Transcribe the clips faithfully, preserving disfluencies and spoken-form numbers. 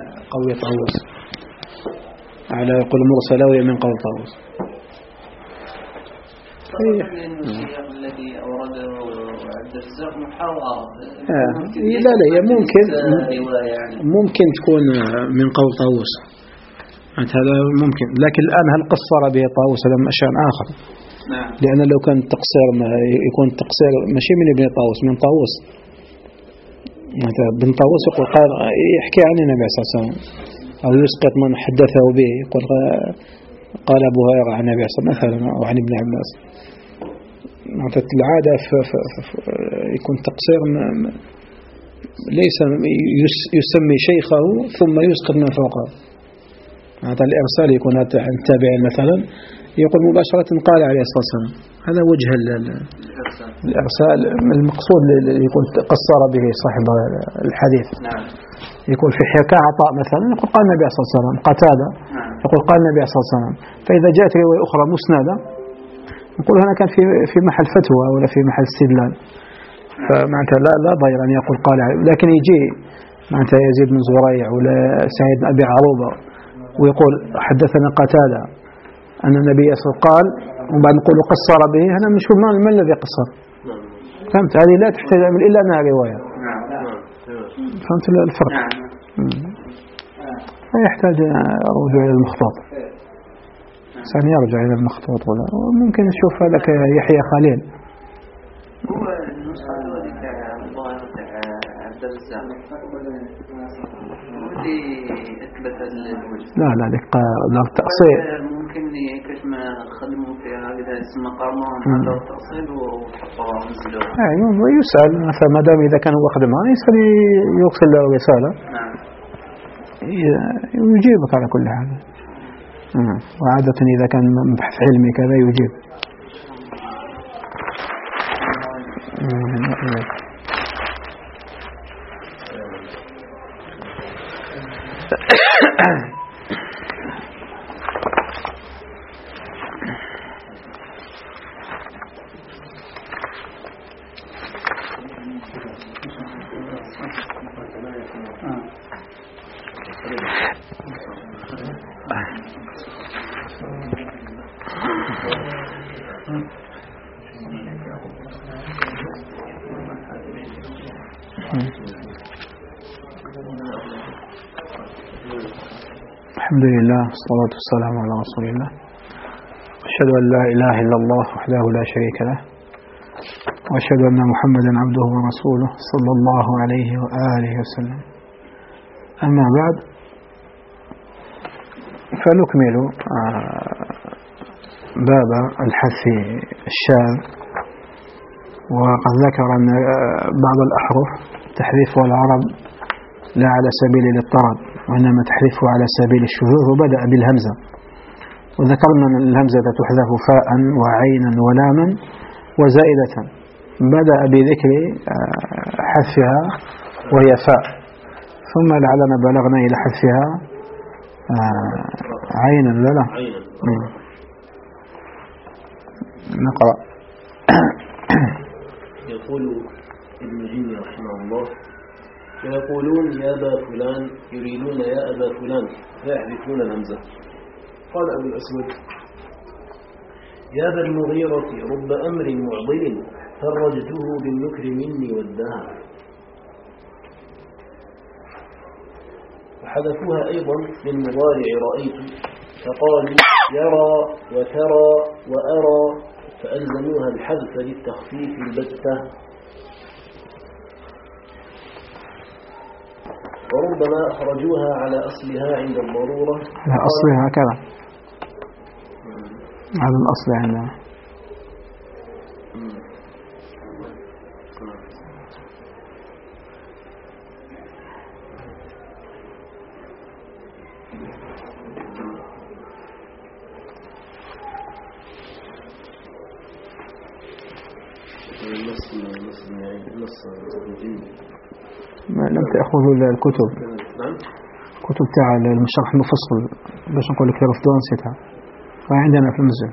قول طاووس، على يقول مرسلة وهي من قول طاووس. الذي أورده عبد الرزاق محاورة. لا لا ممكن ممكن تكون من قول طاووس، هذا ممكن، لكن الآن هل قصر به طاووس هذا شأن آخر. نعم. لأن لو كان التقصير ما يكون التقصير ماشي من ابن طاووس، من طاووس. مثلا ابن طاووس يقول قال يحكي عن النبي صلى الله عليه وسلم أو يسقط من حدثه به، يقول قال أبو هريرة عن النبي صلى الله عليه وسلم مثلا أو عن ابن عباس. العادة يكون تقصير ليس يسمي شيخه ثم يسقط من فوقه. هذا الإرسال يكون عن التابعين مثلا يقول مباشرة قال عليه الصلاة والسلام، هذا وجه الإرسال. المقصود يكون قصر به صاحب الحديث. نعم. يقول في حكاية عطاء مثلا يقول قال النبي صلى الله عليه وسلم، قتادة يقول قال النبي صلى الله عليه وسلم. فإذا جاءت رواية أخرى مسندة يقول هنا كان في في محل فتوى ولا في محل استدلال، فمعناتها لا لا ضير أن يقول قال، لكن يجي معناتها يزيد بن زريع ولا سعيد بن أبي عروبة ويقول حدثنا قتادة أن النبي صلى الله عليه وسلم قال، وبعد نقول قصر به، هذا مش ما, ما الذي قصر. فهمت؟ هذه لا تحتاج إلا أنها رواية. فهمت الفرق؟ لا يحتاج رجوع إلى المخطوط، سان يرجع إلى المخطوط، ولا ممكن نشوف لك يحيى خليل. هو النسخة الأولى تاع الظاهر تاع عبد الرزاق اللي أثبت الوجه. لا لا لك لا التأصيل. ممكن كيف ما خدموا فيها هذا اسم قامون هذا التأصيل وحطوا ونزلوه. أيوة ويسأل مثلا ما دام إذا كان هو خدمها يسأل يرسل له رسالة. نعم. يجيبك على كل حال. وعادة إذا كان بحث علمي كذا يجيب. الحمد لله والصلاة والسلام على رسول الله، أشهد أن لا إله إلا الله وحده لا شريك له، وأشهد أن محمدا عبده ورسوله صلى الله عليه وآله وسلم. أما بعد، فنكمل باب الحث الشاذ. وقد ذكر أن بعض الأحرف تحذيفها العرب لا على سبيل الاضطراب، وإنما تحذيفه على سبيل الشذوذ، وبدأ بالهمزة. وذكرنا أن الهمزة تحذف فاء وعينا ولاما وزائدة، بدأ بذكر حذفها وهي فاء، ثم لعلنا بلغنا إلى حذفها عينا. لا لا نقرأ. يقول ابن جيني رحمه الله: ويقولون يا أبا فلان يريدون يا أبا فلان فيحذفون الهمزة. قال أبو الأسود: يا أبا المغيرة رب أمر معضل فرجته بالنكر مني والدهر. وحذفوها أيضا من مضارع رأيت، فقالوا يرى وترى وأرى، فألزموها الحذف للتخفيف البتة. وربما أخرجوها على أصلها عند الضرورة، على أصلها كذا، على الأصل عندنا. لم تأخذوا الكتب كتب تاع المشرح المفصل باش نقول لك رفضوا نسيتها، وعندنا في المسجد.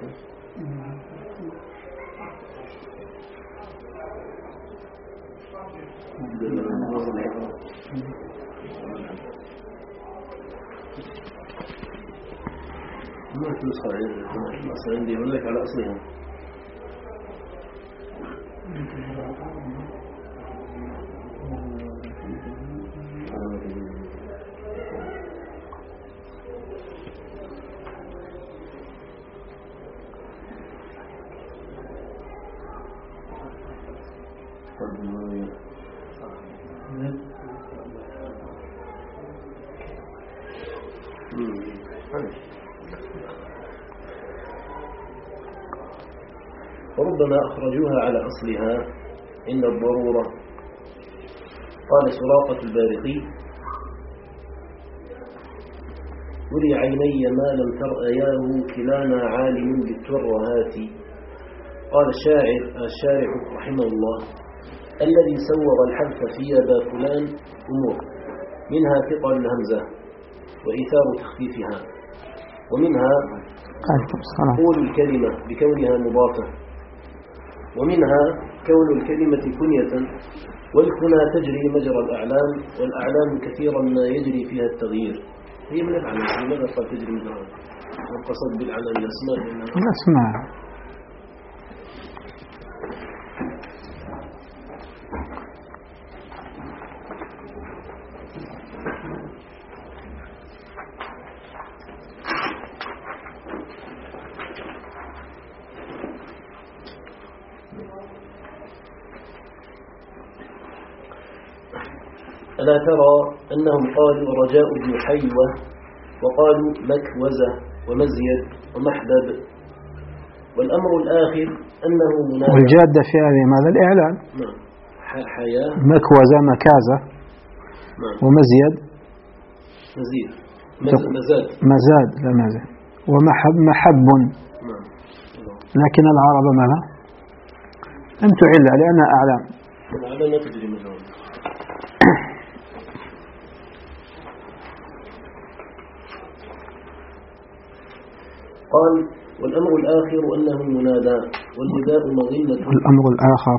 ما تنسخ عندي يقول لك على أصلها. وربما أخرجوها على أصلها عند الضرورة. قال سراقة البارقي: ولي عيني ما لم ترأياه كلانا عالم بالترهات. قال الشاعر الشارع رحمه الله: الذي سوغ الحذف في يا فلان أمور، منها ثقل الهمزة وإيثار تخفيفها، ومنها قول الكلمة بكونها مضافة، ومنها كون الكلمة كنية، والكنى تجري مجرى الأعلام، والأعلام كثيرا ما يجري فيها التغيير. هي من الأعلام. لماذا قال تجري مجرى القصد بالأعلام الأسماء؟ الأسماء. ألا ترى أنهم قالوا رجاء بن حيوة، وقالوا مكوزة ومزيد ومحبب، والأمر الآخر أنه منادى. والجادة في هذه ماذا؟ الإعلان. نعم. حياة. مكوزة مكازة. نعم. ومزيد مزيد مزاد مزاد لا مزيد. ومحب محب. نعم. لكن العرب ماذا؟ لم تعل لأنها أعلام. الأعلام لا تجري مجرى. قال: والأمر الآخر أنه منادى، والنداء مظنة. الأمر الآخر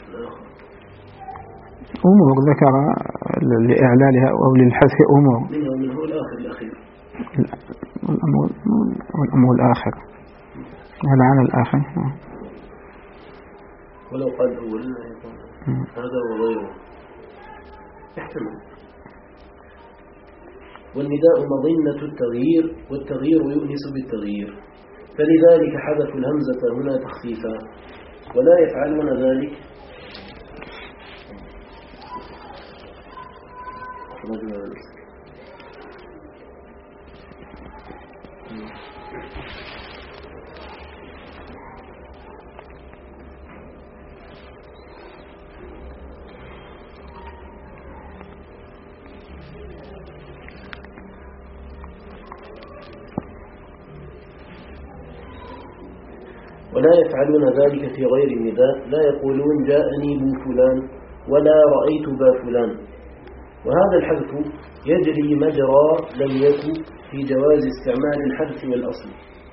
أمور ذكر لإعلالها أو للحذف أمور. منه منه الآخر الأخير. والأمر والأمر الآخر هذا عن الآخر. ولو قال أول هذا وغيره احتمل. والنداء مظنة التغيير، والتغيير يؤنس بالتغيير، فلذلك حذفوا الهمزة هنا تخفيفا، ولا يفعلون ذلك ولا يفعلون ذلك في غير النداء، لا يقولون جاءني بو فلان ولا رأيت با فلان. وهذا الحذف يجري مجرى لم يكن في جواز استعمال الحذف والأصل،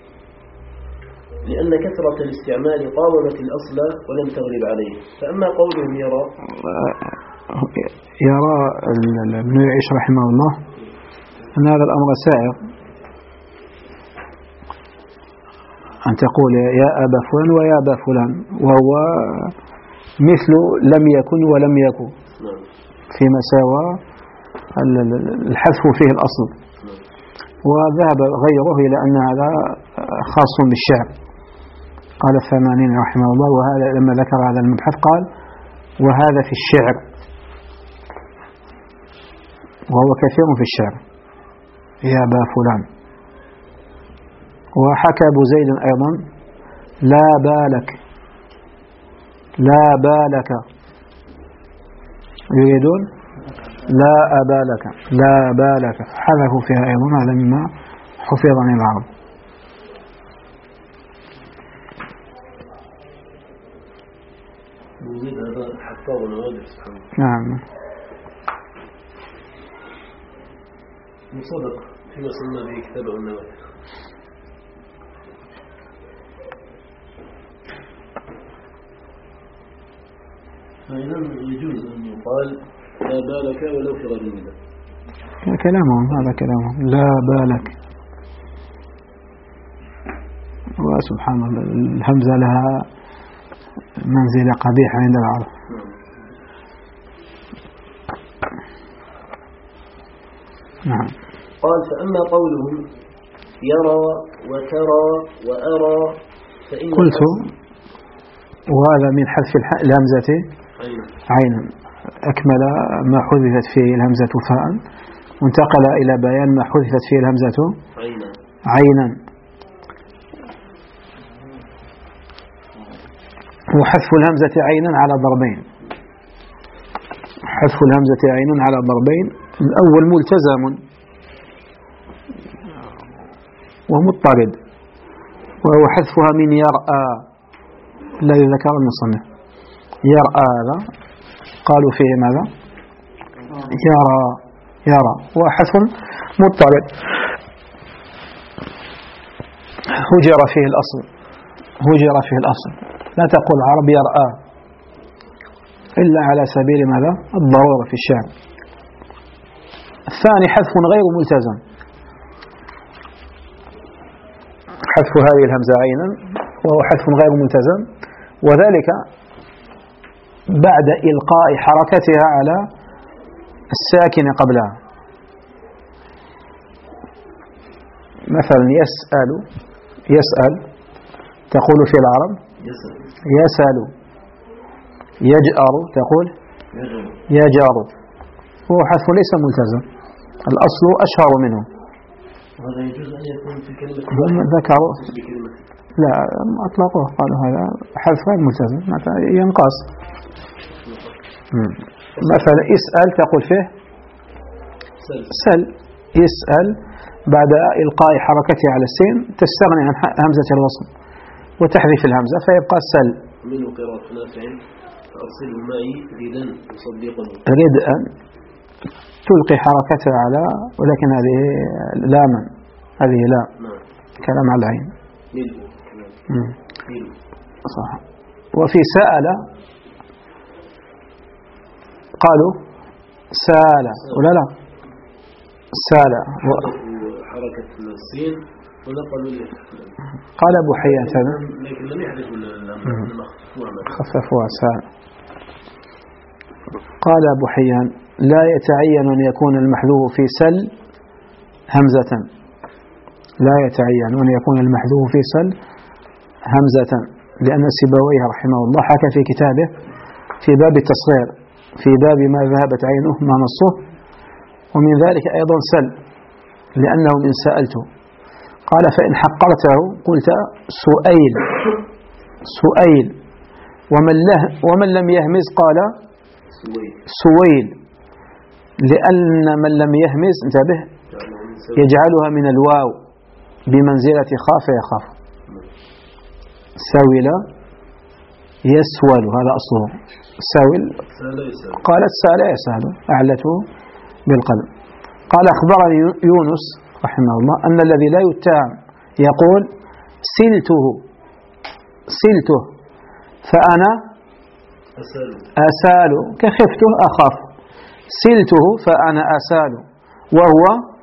لأن كثرة الاستعمال قاومت الأصل ولم تغلب عليه. فأما قولهم يرى يرى ابن يعيش رحمه الله أن هذا الأمر سائر، أن تقول يا أبا فلان ويا أبا فلان، وهو مثل لم يكن ولم يكن فيما سوى الحذف فيه الأصل. وذهب غيره إلى أن هذا خاص بالشعر. قال الثمانين رحمه الله، وهذا لما ذكر هذا المبحث قال: وهذا في الشعر، وهو كثير في الشعر، يا أبا فلان. وحكى أبو زيد أيضا: لا بالك لا بالك، يريدون لا أبالك لا بالك، حذفوا فيها أيضا. هذا مما حفظ عن العرب. هذا حفاظ ونوادر. نعم. مصدق فيما سمى به كتابه النوادر. فإذا يجوز أن يقال لا بالك ولو في غير النداء. كلامهم هذا كلامهم لا بالك. وسبحان الله الهمزة لها منزلة قبيحة عند العرب. نعم. قال فأما قولهم يرى وترى وأرى فإن قلت وهذا من حذف الهمزة عينا أكمل ما حذفت فيه الهمزة فاء وانتقل إلى بيان ما حذفت فيه الهمزة عينا, عينا. وحذف الهمزة عينا على ضربين. حذف الهمزة عينا على ضربين. الأول ملتزم ومضطرد وهو حذفها من يرأى الذي ذكر المصنف. يرأى هذا قالوا فيه ماذا؟ يرى يرى وحذف مضطرد هجر فيه الأصل هجر فيه الأصل. لا تقول عرب يرأى إلا على سبيل ماذا؟ الضرورة في الشعر. الثاني حذف غير ملتزم حذف هذه الهمزة عينا وهو حذف غير ملتزم وذلك بعد إلقاء حركتها على الساكن قبلها. مثلا يسأل يسأل تقول في العرب يسأل. يجأر تقول يجأر هو حذف ليس ملتزم الأصل أشهر منه. وهذا يجوز أن يكون في كلمة هم ذكروا لا أطلقوه قالوا هذا حذف غير ملتزم ينقص. مثلا اسأل تقول فيه سل. يسأل بعد إلقاء حركته على السين تستغني عن همزة الوصل وتحذف الهمزة فيبقى سل. منه قراءة نافع فأرسله معي ردا يصدقني. ردا تلقي حركتها على ولكن هذه لاما هذه لا نعم. كلام على العين ميل. صح. وفي سأل قالوا سال ولا لا سال و... حركة السين ونقلوا قال أبو حيان هذا لكن لم يحذفوا الهمزة خففوها سال. قال أبو حيان لا يتعين أن يكون المحذوف في سل همزة. لا يتعين أن يكون المحذوف في سل همزة لأن سيبويه رحمه الله حكى في كتابه في باب التصغير في باب ما ذهبت عينه ما نصه ومن ذلك أيضا سل لأنه من سألته. قال فإن حقرته قلت سؤيل سؤيل ومن, له ومن لم يهمز قال سويل لأن من لم يهمز انتبه يجعلها من الواو بمنزلة خاف يخاف. ساول يسول هذا أصله ساول قالت سال يسال أعلته بالقلب. قال أخبرني يونس رحمه الله أن الذي لا يتهم يقول سلته سلته فأنا أسال كخفته أخاف. سلته فأنا أسال وهو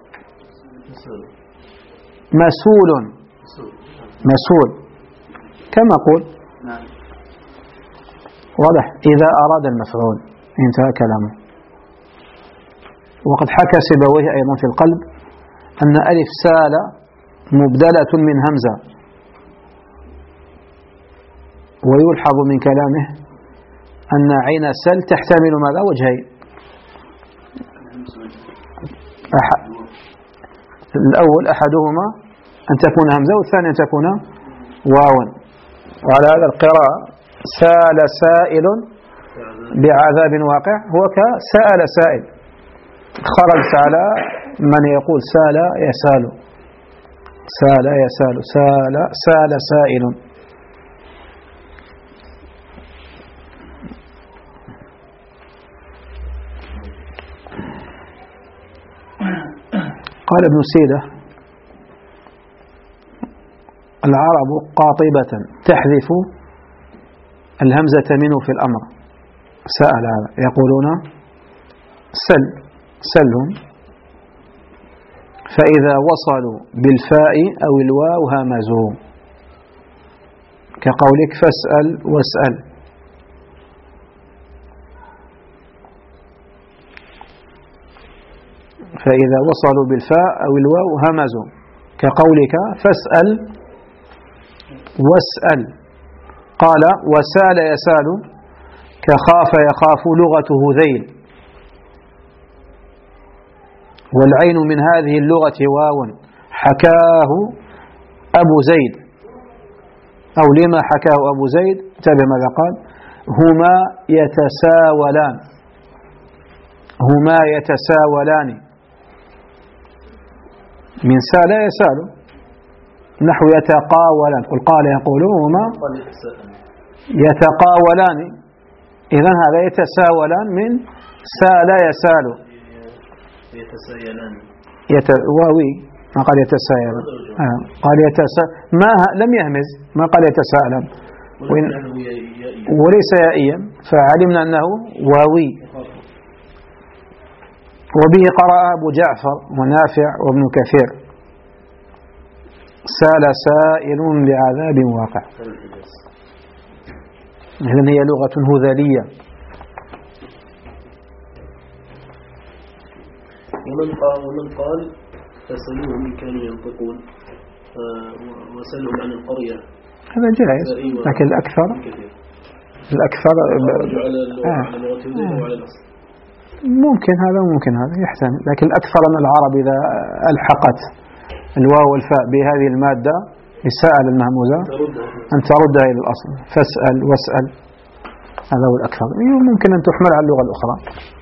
مسؤول مسؤول كما قول واضح إذا أراد المفعول انتهى كلامه. وقد حكى سيبويه أيضا في القلب أن ألف سال مبدلة من همزة ويلحظ من كلامه أن عين سل تحتمل ماذا وجهين. أح... الأول أحدهما أن تكون همزة والثاني أن تكون واوا. وعلى هذا القراءة سال سائل بعذاب واقع هو كسأل سائل خرجت على من يقول سال يسال سال يسال سال سال سائل. قال ابن سيدة العرب قاطبة تحذف الهمزة منه في الأمر سأل يقولون سل سلهم، فإذا وصلوا بالفاء أو الواو همزوا، كقولك فاسأل واسأل. فإذا وصلوا بالفاء أو الواو همزوا، كقولك فاسأل واسأل. قال وسال يسال، كخاف يخاف لغته ذيل، والعين من هذه اللغة واو، حكاه أبو زيد، أو لما حكاه أبو زيد، تابع ماذا قال: هما يتساولان، هما يتساولان، من سال يسال، نحو يتقاولان، قل قال يقول هما يتقاولان، إذن هذا يتساولان من سال يسال. يتسايلان يت... واوي ما قال يتساءل، آه. قال يتساءل، ما ه... لم يهمز، ما قال يتساءل، وإن... وليس يائيا، فعلمنا أنه واوي. وبه قرأ أبو جعفر ونافع وابن كثير: سال سائل بعذاب واقع. إذن هي لغة هذلية. ومن قال ومن قال فسألوهم إن كانوا ينطقون، وسألهم عن القرية، هذا جائز، لكن الأكثر الأكثر ممكن هذا وممكن هذا يحتمل، لكن الأكثر أن العرب إذا ألحقت الواو والفاء بهذه المادة السائل المهموزة أن تردها إلى الأصل، فاسأل واسأل، هذا هو الأكثر. ممكن أن تحمل على اللغة الأخرى،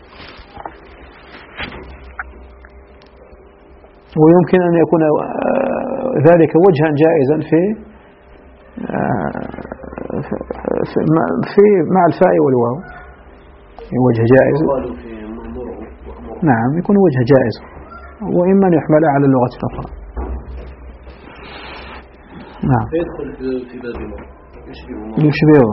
ويمكن أن يكون ذلك وجها جائزا في في مع الفاء والواو، وجه جائز، نعم يكون وجه جائز، وإما أن يحمل على اللغة الأخرى. نعم يدخل في باب يشبهه،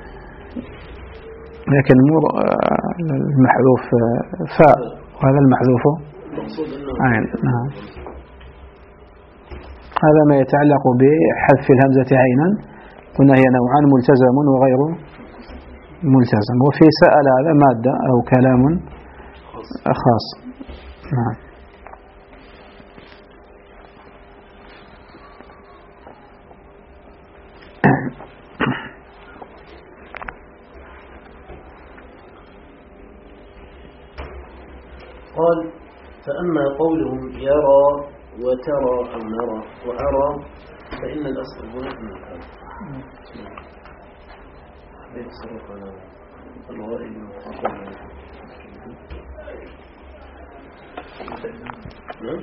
لكن مر المحذوف فاء وهذا المحذوف عين. نعم هذا ما يتعلق بحذف الهمزة عينا، قلنا هي نوعان: ملتزم وغير ملتزم. وفي سأل هذا مادة أو كلام خاص. نعم قال: فأما قولهم يرى وترى أو نرى وأرى فإن الأصل هنا من الكلام يتصرف على الغائب المخاطب. نعم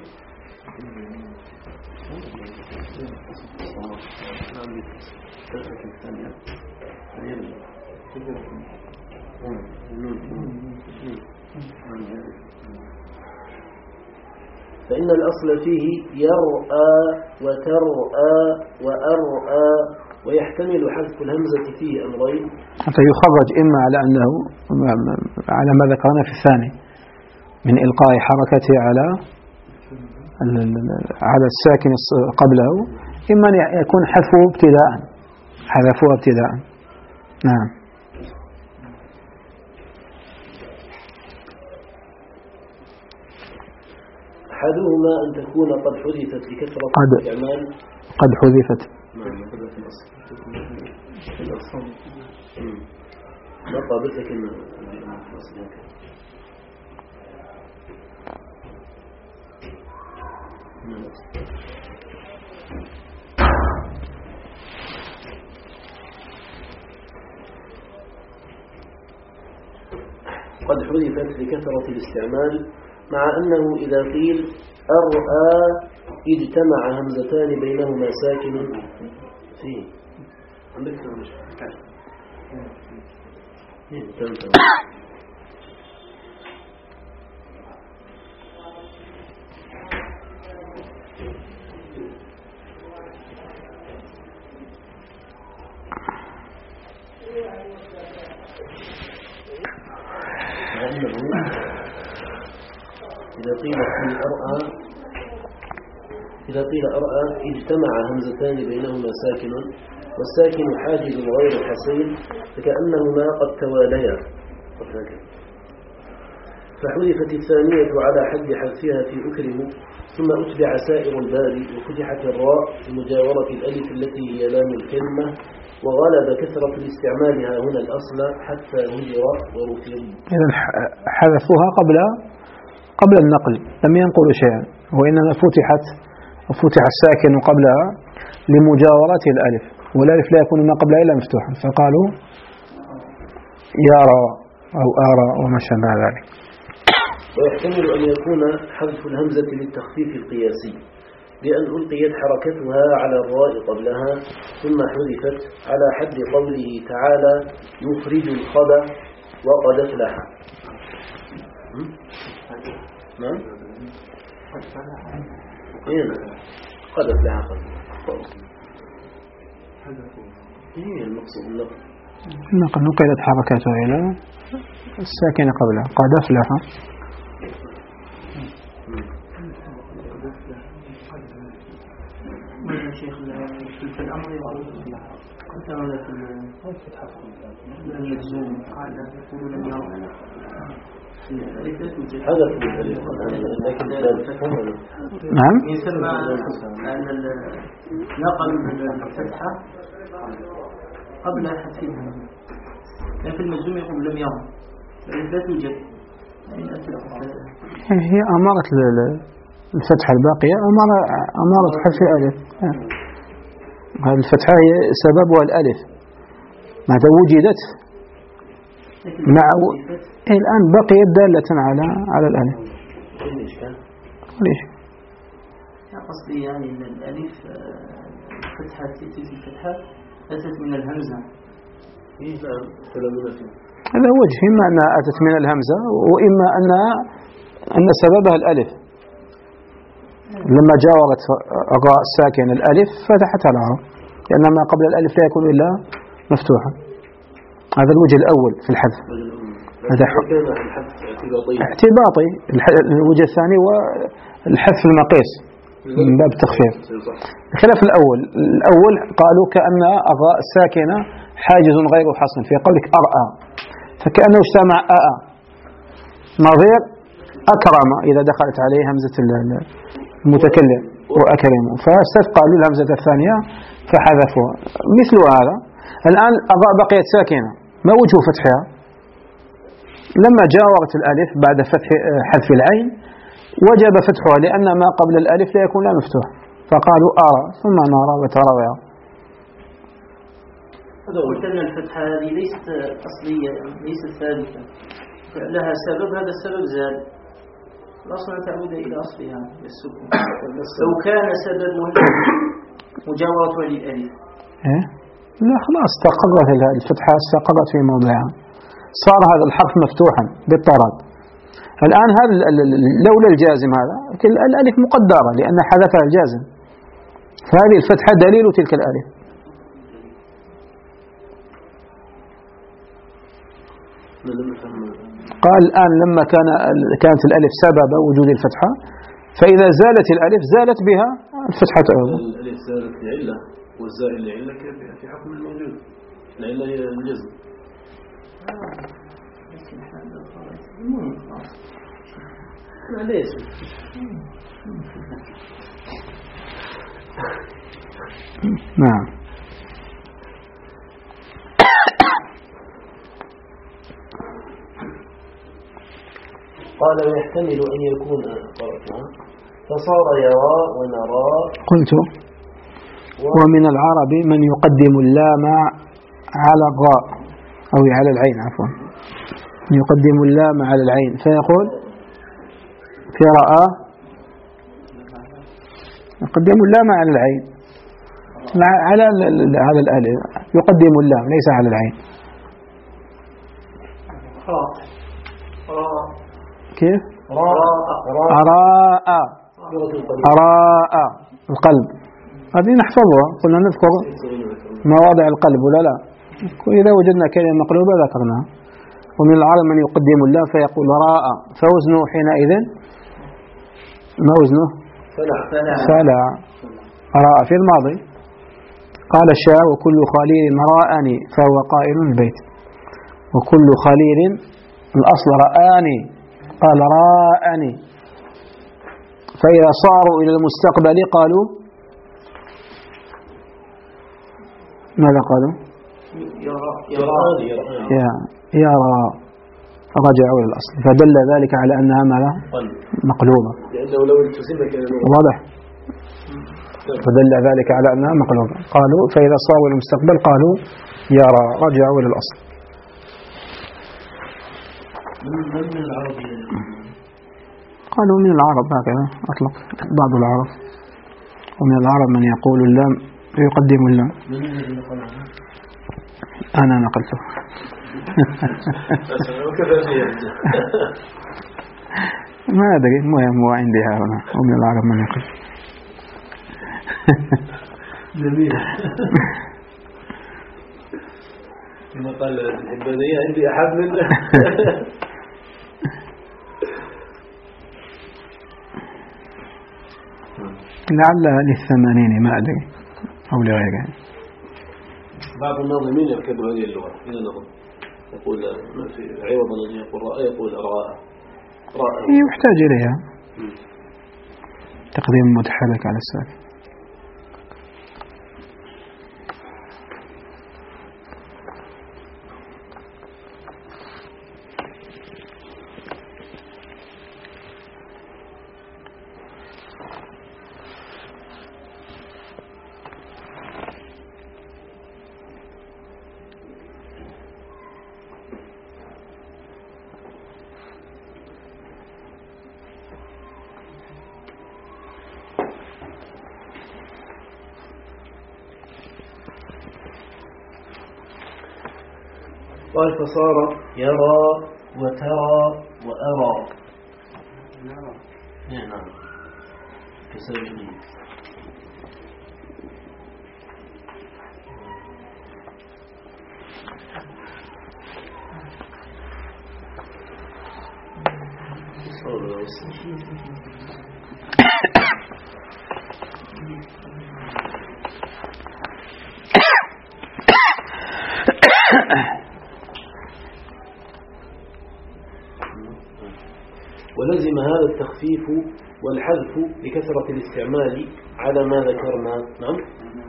فإن الأصل فيه يرأى وترأى وأرأى، ويحتمل حذف الهمزة فيه أمرين: حتى يخرج إما على أنه على ما ذكرنا في الثاني من إلقاء حركته على على الساكن قبله، إما أن يكون حذفه ابتداء، حذفه ابتداء. نعم أحدهما أن تكون قد حذفت لكثرة قد الاستعمال، قد حذفت ما قابلت كلمة قد حذفت لكثرة الاستعمال، مع أنه إذا قيل أرأى اجتمع همزتان بينهما ساكن فيه. عندك مش كأنه إذا قيل في أرأى إذا قيل أرأى اجتمع همزتان بينهما ساكن والساكن حاجز غير حصين فكأنهما قد تواليا فحذفت الثانية على حد حذفها في أكرم ثم أتبع سائر الباب وفتحت الراء لمجاورة الألف التي هي لام الكلمة وغلب كثرة الاستعمالها هنا الأصل حتى هجر ورثم. إذا حذفوها قبل قبل النقل لم ينقلوا شيئا وإنما فتحت وفتح الساكن قبلها لمجاورة الألف والألف لا يكون ما قبلها إلا مفتوحا فقالوا يرى أو آرى وما شابه ذلك. ويحتمل أن يكون حذف الهمزة للتخفيف القياسي بأن ألقيت حركتها على الراء قبلها ثم حذفت على حد قوله تعالى يخرج الخبأ وقد أفلح. نعم إيه قد أفلح إيه المقصود النقل النقل نقلت حركتها إلى الساكنة قبلها قد أفلح. يا شيخ في الأمر قلت هذا في المجزوم قال يقول لم يرى هذا لكن نعم يسمى أن نقل الفتحة قبل حذفها كان في المجزوم يقول لم يرى لا توجد هي أمارة الفتحة الباقية أمارة أمارة حذف الألف. هذه الفتحة هي سببها الألف متى وجدت مع و... إيه الآن بقيت دالة على على الألف. ليش؟ قصدي يعني أن الألف فتحة تأتي في الفتحة أتت من الهمزة. هذا وجه إما أنها أتت من الهمزة وإما أنها أن سببها الألف لما جاورت الراء الساكن الألف فتحتها الراء لأن ما قبل الألف لا يكون إلا مفتوحا. هذا الوجه الأول في الحذف. هذا اعتباطي. الوجه الثاني هو الحذف المقيس من باب التخفيف بخلاف الأول. الأول قالوا كأن الراء الساكنة حاجز غير حصن في قولك أرأى فكأنه اجتمع آآ نظير أكرم إذا دخلت عليه همزة المتكلم وأكرم فاستثقلوا للهمزة الثانية فحذفوها مثل هذا. الآن الراء بقيت ساكنة ما وجه فتحها؟ لما جاورت الألف بعد فتح حذف العين وجب فتحها لأن ما قبل الألف لا يكون لا مفتوح فقالوا أرى ثم نرى وترى. قلت أن الفتحة هذه ليست أصلية ليست ثابتة لها سبب هذا السبب زال الأصل تعود إلى أصلها السكون. لو كان سببه مجاورة للألف إيه؟ لا خلاص استقرت الفتحة استقرت في موضعها صار هذا الحرف مفتوحا بالطرد. الآن هذا لولا الجازم هذا الألف مقدرة لأن حذفها الجازم فهذه الفتحة دليل تلك الألف. قال الآن لما كان كانت الألف سبب وجود الفتحة فإذا زالت الألف زالت بها الفتحة أيضا. الألف زالت لعلة والزائل لعلة في حكم الموجود العلة هي الجزم. معليش نعم. قال ويحتمل أن يكون فصار يرى ونرى. قلت ومن العرب من يقدم اللام على الراء أو على العين عفوا يقدم اللام على العين فيقول في رأى يقدم اللام على العين على على الألف يقدم اللام ليس على العين. كيف؟ أراء أراء القلب هذه نحفظها قلنا نذكر مواضع القلب ولا لا إذا وجدنا كلمة مقلوبة ذكرناها. ومن العرب من يقدم اللام فيقول راء، فوزنه حينئذ ما وزنه؟ فلا. راء في الماضي. قال الشاعر وكل خليل رآني فهو قائل البيت، وكل خليل الأصل رآني، قال راءني. فإذا صاروا إلى المستقبل قالوا ماذا قالوا؟ يرى يرى رجعوا إلى الأصل، فدل ذلك على أنها ماذا؟ مقلوبة. واضح؟ فدل ذلك على أنها مقلوبة. قالوا فإذا صاروا إلى المستقبل قالوا يرى، رجعوا إلى الأصل. من العرب قالوا من العرب هكذا أطلق بعض العرب، ومن العرب من يقول اللام يقدم اللام. أنا نقلته. ما أدري، المهم هو عندي هنا، ومن العرب من يقول. جميل. كما قال الحبانية عندي أحد من لعلها للثمانين ما أدري أو لغيرها. بعض الناظمين يركبوا هذه اللغة إلى نظم، يقول ما في عوضا أن يقول رأى يقول رأى رأى. يحتاج إليها تقديم متحرك على الساكن. قال فصار يرى وترى وأرى. نعم كسابقين. ولزم هذا التخفيف والحذف لكثرة الاستعمال على ما ذكرنا. نعم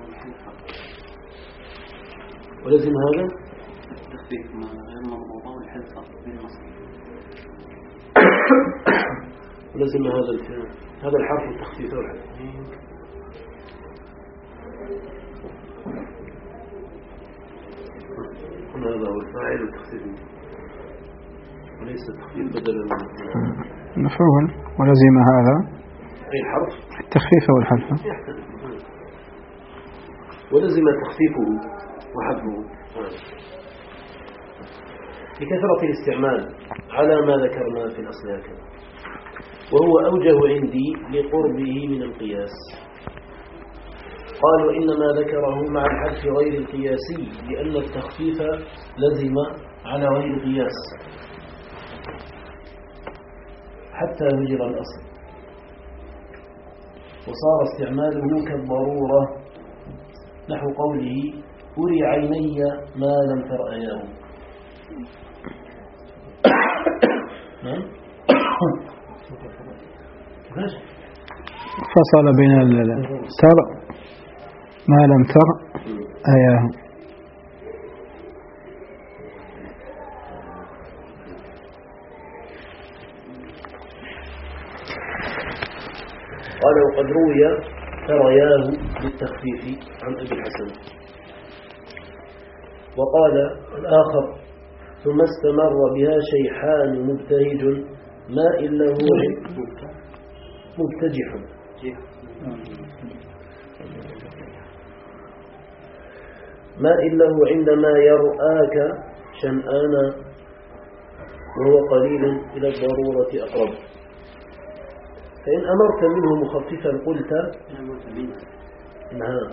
ولزم هذا التخفيف ما غير مضبوطة والحذف بالمصدر. ولزم هذا هذا الحرف التخفيف والحذف. هذا هو الفاعل والتخفيف وليس التخفيف بدلا من مفعول. ولزم هذا أي الحرف التخفيف والحذف. ولزم تخفيفه وحذفه لكثرة الاستعمال على ما ذكرنا في الأصل هكذا، وهو أوجه عندي لقربه من القياس. قالوا إنما ذكره مع الحذف غير القياسي لأن التخفيف لزم على غير القياس حتى هجر الأصل، وصار استعماله كالضرورة نحو قوله أري عيني ما لم ترأياه. فصل بين التر ما لم تر أياه. قال وقد روي ترياه بالتخفيف عن أبي الحسن. وقال الآخر ثم استمر بها شيحان مبتهج ما إلا هو مبتجح ما إلا هو عندما يرآك شنآنا وهو قليل إلى الضرورة أقرب. فإن أمرت منه مخففا قلت نعم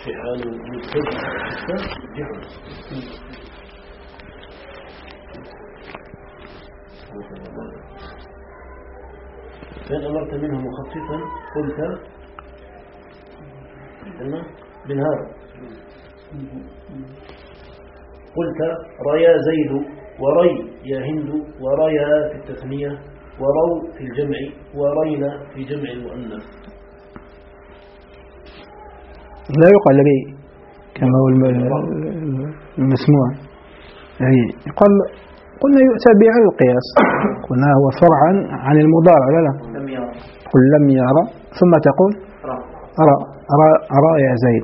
فعال مبتدئ جحد. فإن أمرت منه مخففا قلت بالهذا قلت ريا زيد وري يا هند وريا في التثنية ورو في الجمع ورينا في جمع المؤنث. لا يقال ري كما هو المسموع، يعني يقال قلنا يؤتى به على القياس، قلنا هو فرعا عن المضارع لا لا قل لم يرى ثم تقول أرى أرى أرى يا زيد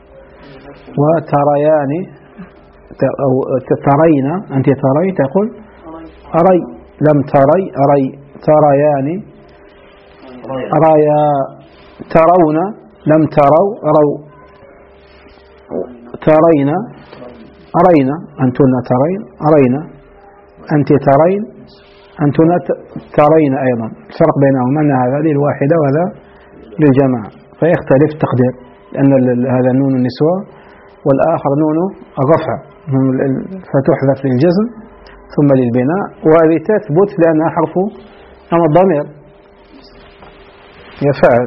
وتريان أو ترين أنت تري تقول أري لم تري أري تريان أريا ترون لم تروا أروا ترين أرينا أنتن ترين أرينا أنت ترين أنتن ترين أيضا. الفرق بينهما أن هذا للواحدة وهذا للجماعة فيختلف التقدير، لأن هذا نون النسوة والآخر نون الرفع فتحذف للجزم ثم للبناء، وهذه تثبت لأنها حرف أما الضمير يفعل.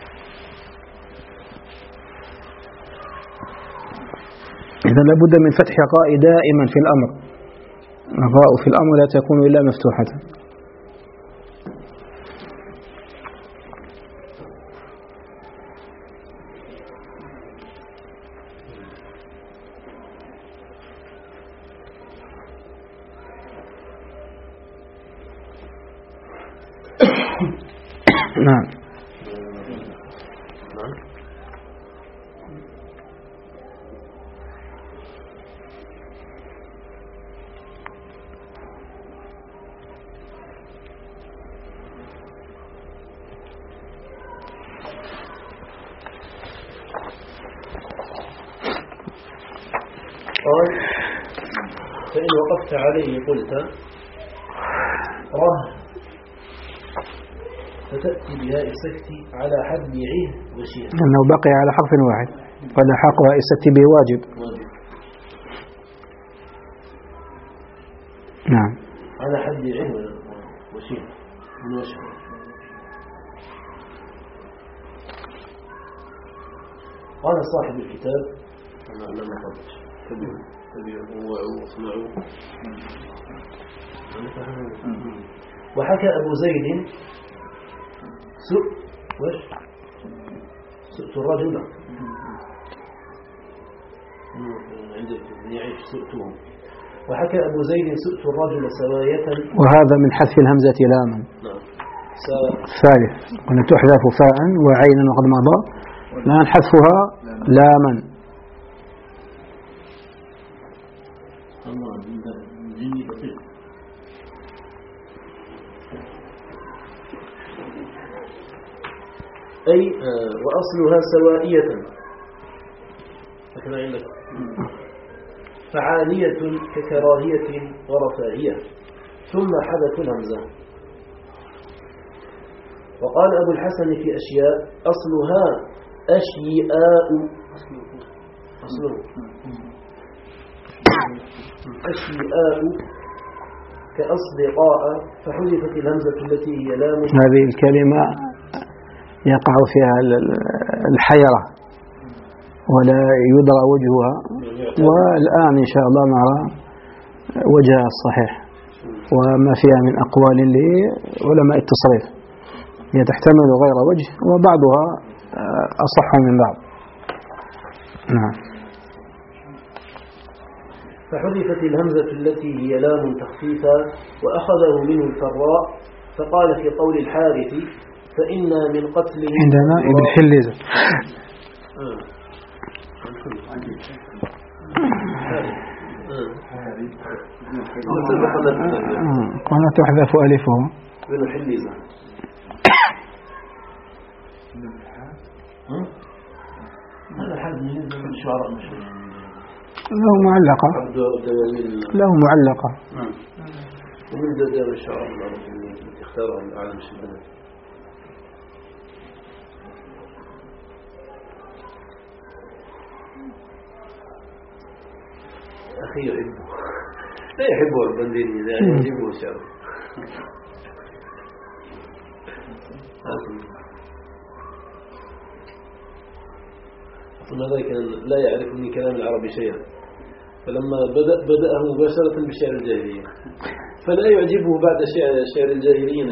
إذا لابد من فتح الراء دائما في الأمر، الراء في الأمر لا تكون إلا مفتوحة. نعم. قال فإن وقفت عليه قلت ره فتأتي بهاء السكت على حد عيه وشيه، لأنه بقي على حرف واحد ولحق هاء السكت به واجب. نعم على حد عيه وشيه من وشيه. قال صاحب الكتاب أنا لم أقبش تبعوا تبعوا واصنعوا. وحكى أبو زيد سؤ وش سؤت الرجل عند يعيش سؤته. وحكى أبو زيد سؤت الرجل سواية، وهذا من حذف الهمزة لاما. نعم ثالث قلنا تحذف فاء وعينا وقد مضى، الآن حذفها لاما. أي آه وأصلها سوائية هكذا عندك فعالية ككراهية ورفاعية ثم حدث الهمزة. وقال أبو الحسن في أشياء أصلها أشياء أصله أشياء كأصدقاء فحذفت الهمزة التي هي لام. هذه الكلمة يقع فيها الحيرة ولا يدرى وجهها، والآن إن شاء الله نرى وجهها الصحيح وما فيها من أقوال لعلماء التصريف، هي تحتمل غير وجه وبعضها أصح من بعض. نعم. فحذفت الهمزة التي هي لام تخفيفا وأخذه منه الفراء فقال في قول الحارث فإنا من قتله عندنا ابن حليزة قلنا تحذف ألفه ابن حليزة هذا حد من الشعراء مشهور له معلقة له معلقة ومن دجال الشعراء التي اختارها الأعلم الشباب. أخي يحبه لا يحبه البنديني لا يعجبه الشعر. ثم ذلك لا يعرف من كلام العرب شيئا، فلما بدأ بدأه مباشرة بالشعر الجاهلية، فلا يعجبه بعد شعر شعر الجاهليين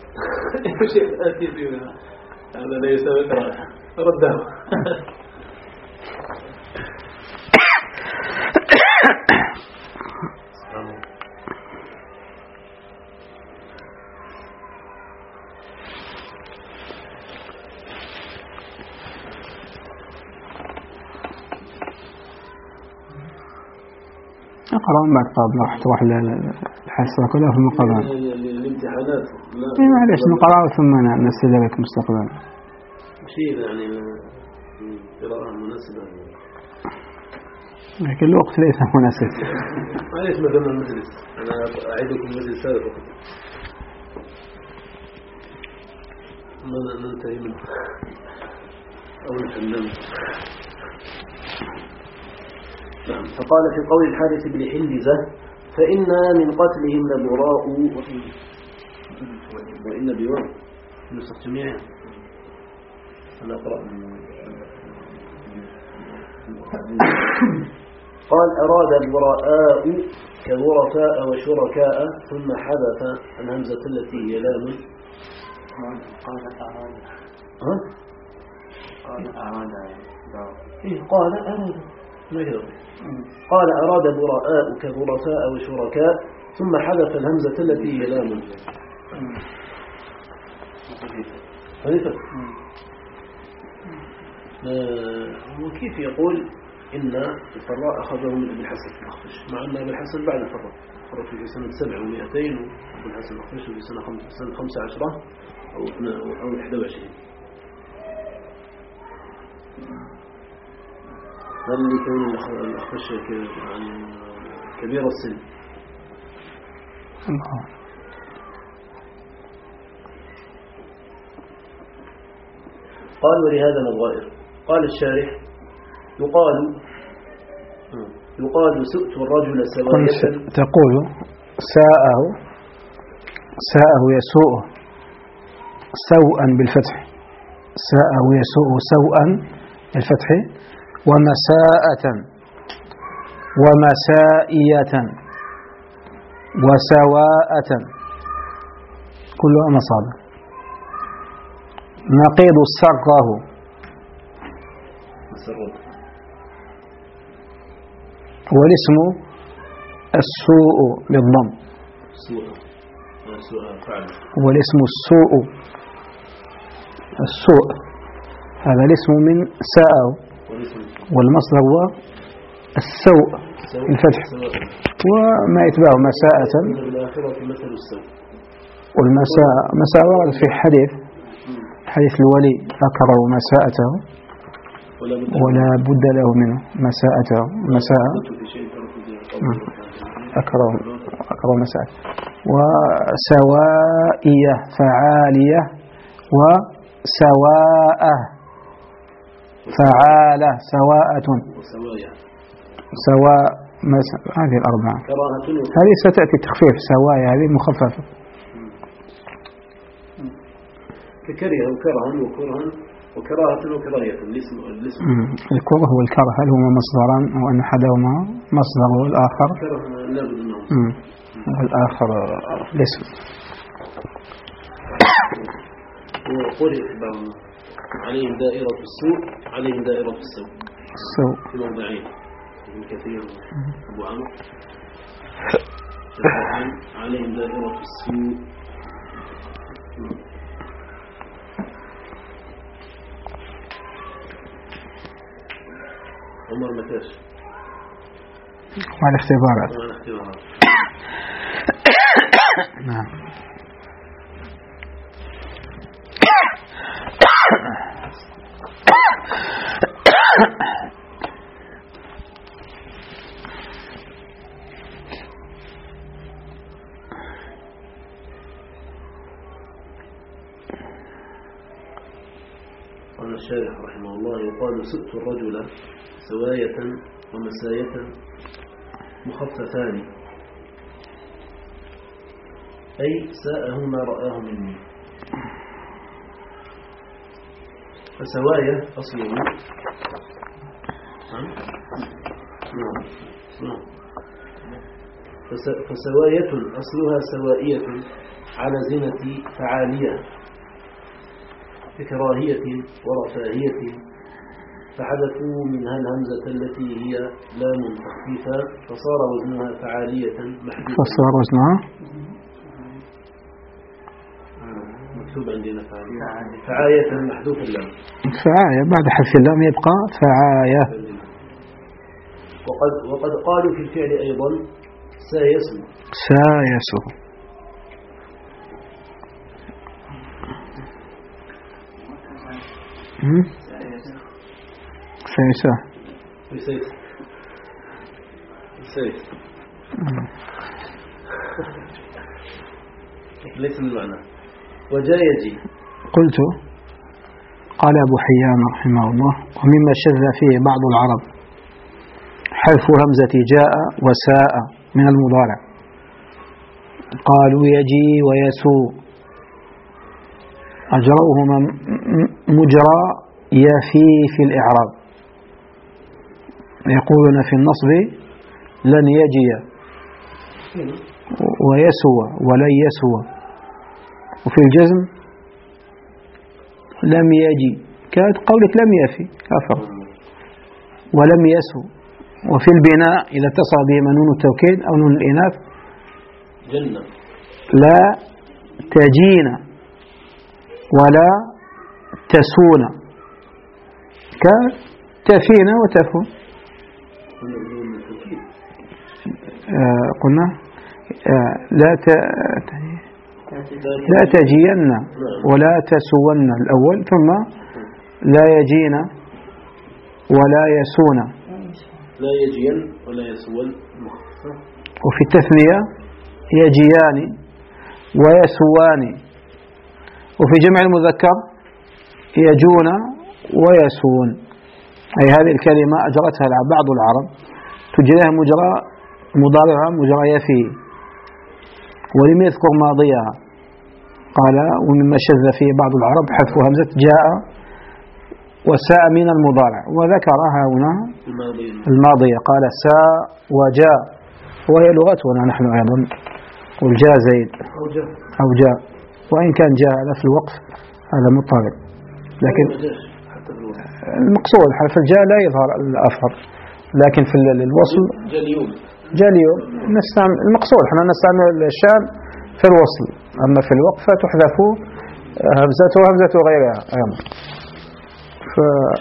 شيء. هذا ليس ذكرى رده. أقرأ بعد قبل راح تروح الحصة كلها في المقابلة. الامتحانات. إيه معلش نقرأ ثم نسأل لك مستقبلا. شيء يعني قراءة مناسبة. لكن الوقت ليس مناسب. معلش مثلا المجلس، أنا أعيدكم المجلس هذا فقط. ما ننتهي منه أو نتكلم. نعم. فقال في قول الحارث بن حلزة: فإنا من قتلهم لبراء وإن بواء نسخ جميعا. أنا أقرأ. قال: أراد البراء كظرفاء وشركاء، ثم حذف الهمزة التي هي لام. قال أراد. ها؟ قال أراد. إيه قال أراد. ما يدري. قال: أراد براء كظرفاء وشركاء، ثم حذف الهمزة التي هي لام. حذفت. وكيف يقول إن الفراء أخذه من أبي الحسن الأخفش، مع أن أبي الحسن بعد الفراء فرق في سنة سبع ومئتين، وأبي الحسن الأخفش في سنة خمسة عشرة أو إحدى وعشرين. هل اللي كان الأخفش يعني كبير السن؟ قال: ولهذا نظائر. قال الشارح: يقال يقال سئت الرجل سواية. تقول ساءه ساءه يسوء سوءا بالفتح، ساءه يسوء سوءا بالفتح، ومساءة ومسائية وسواءة كلها مصادر. نقيض سره والاسم السوء بالضم، والاسم السوء السوء هذا الاسم من ساءه، والمصدر هو السوء الفتح، وما يتبعه مساءة. والمساء مساء ورد في حديث حديث الولي: أكره مساءته ولا بد له منه. مساءته مساء أكره أكره مساء. وسوائية فعالية، وسواءة فعالة، سواءة سواء. هذه الأربعة هذه ستأتي تخفيف. سوايا هذه مخففة. ككره وكرها وكرها وكراهة وكراهية. الاسم الاسم الكره والكره هل هما مصدران أو أن أحدهما مصدر والآخر والآخر الاسم؟ وقرئ عليهم دائرة السوء عليهم دائرة السوء السوء في موضعين. ابن كثير أبو عمرو عليهم دائرة السوء. عمر مكاش مع الاختبارات. نعم. قال الشارح رحمه الله: يقال سئت الرجل سواية ومساية مخففان أي ساءه ما رآه مني. فسوايا أصله فسواية أصلها سوائية على زنة فعالية بكراهية ورفاهية، فحذفوا منها الهمزة التي هي لام تخفيفا فصار وزنها فعالية محذوفا. فصار وزنها مكتوب عندنا فعالية فعاية محذوف اللام. فعاية بعد حذف اللام يبقى فعاية. وقد وقد قالوا في الفعل أيضا سايسو. سايسو. سايسا. سايس. سايس. ليس المعنى. وجايجي. قلت قال أبو حيان رحمه الله: ومما شذ فيه بعض العرب حذف همزة جاء وساء من المضارع، قالوا يجي ويسوء أجروهما مجرى يفي في الإعراب، يقولون في النصب لن يجي ويسوى ولن يسوى، وفي الجزم لم يجي كانت قولك لم يفي كفر ولم يسو. وفي البناء إذا اتصل به نون التوكيد أو نون الإناث جنة لا تجين ولا تسون كتفين وتفون. آه قلنا آه لا ت... لا تجين ولا تسون الأول، ثم لا يجين ولا يسون. لا يجين ولا يسون. وفي التثنية يجيان ويسوان. وفي جمع المذكر يجون ويسون. أي هذه الكلمة أجرتها بعض العرب تجريها مجرى مضارعها مجرى يفي، ولم يذكر ماضيها. قال: ومما شذ فيه بعض العرب حذف همزة جاء وساء من المضارع، وذكرها هنا الماضية قال ساء وجاء، وهي لغتنا نحن أيضا، والجاء زيد أو جاء، وإن كان جاء في الوقف هذا مضطرب، لكن المقصود حرف الجاء لا يظهر الأثر، لكن في الوصل جاء اليوم نستعمل المقصود، احنا نستعمل الشان في الوصل، أما في الوقف تحذف همزته وهمزته غيرها أيضا ف...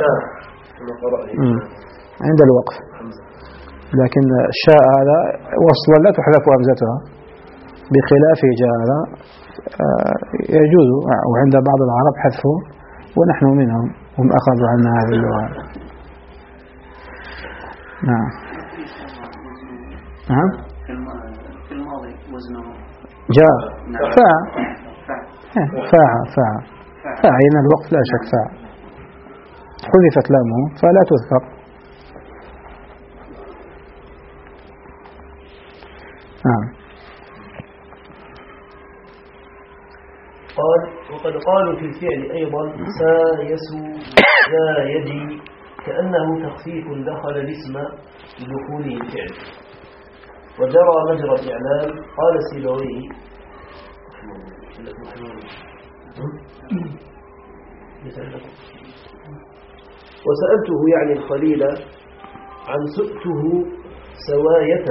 عند الوقف، لكن الشاء هذا وصلا لا تحذف همزتها، بخلاف جاء هذا يجوز، وعند بعض العرب حذفه، ونحن منهم هم أخذوا عنا هذه اللغة. نعم. نعم. في الماضي وزنه جاء فاع فاع فاع فاع هنا الوقف لا شك فاع، حذفت لامه فلا تذكر. نعم. قال: وقد قالوا في الفعل أيضا سايسو لا يجي، كأنه تخفيف دخل الاسم لدخوله الفعل، وجرى مجرى الإعلام. قال سيبويه: وسألته يعني الخليل عن سؤته سواية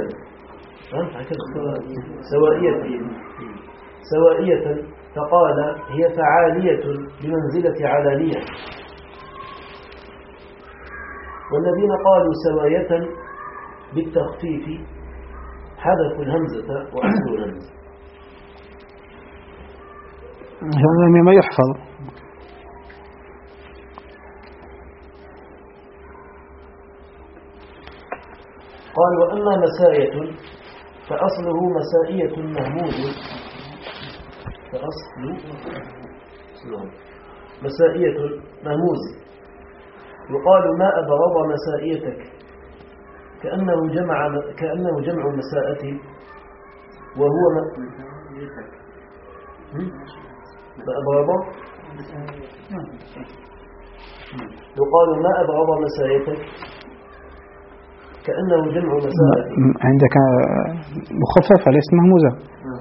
سوائية سوائية فقال: هي فعالية بمنزلة علانية. والذين قالوا سواية بالتخفيف حذفوا الهمزة وأصلوا الهمزة. هذا مما يحفظ. قال: وأما مساية فأصله مسائية مهموز، فأصل مسائية مهموز، يقال: ما أبغض مسائيتك، كأنه جمع كأنه جمع مساءة وهو ما ما أبغض يقال ما أبغض مسايتك كأنه جمع مساءة. عندك مخففة ليست مهموزة.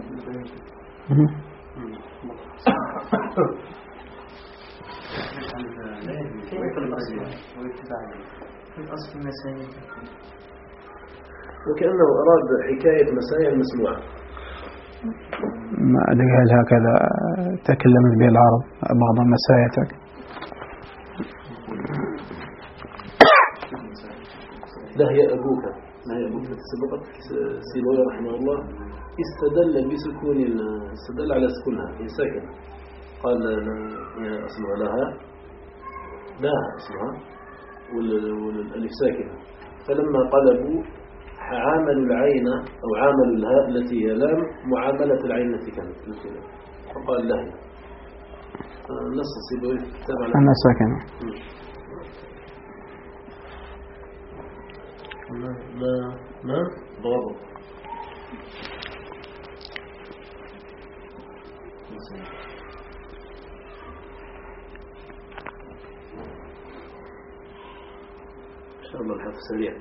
وكأنه أراد حكاية مسايا المسموعة. ما أدري هل هكذا تكلمت به العرب بعض مسايتك. لا هي أبوك لا هي أبوك سبقت سيبوي رحمه الله استدل بسكون استدل على سكونها هي ساكنة قال يا اسمها لها لا اسمها والألف ساكنة فلما قلبوا عاملوا العين أو عاملوا الهاء التي هي لام معاملة العين التي كانت فقال لها نص سيبوي تابع أنا ساكنة ما ما ما ضرب إن شاء الله الحفظ سريع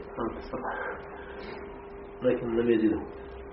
لكن لم يجده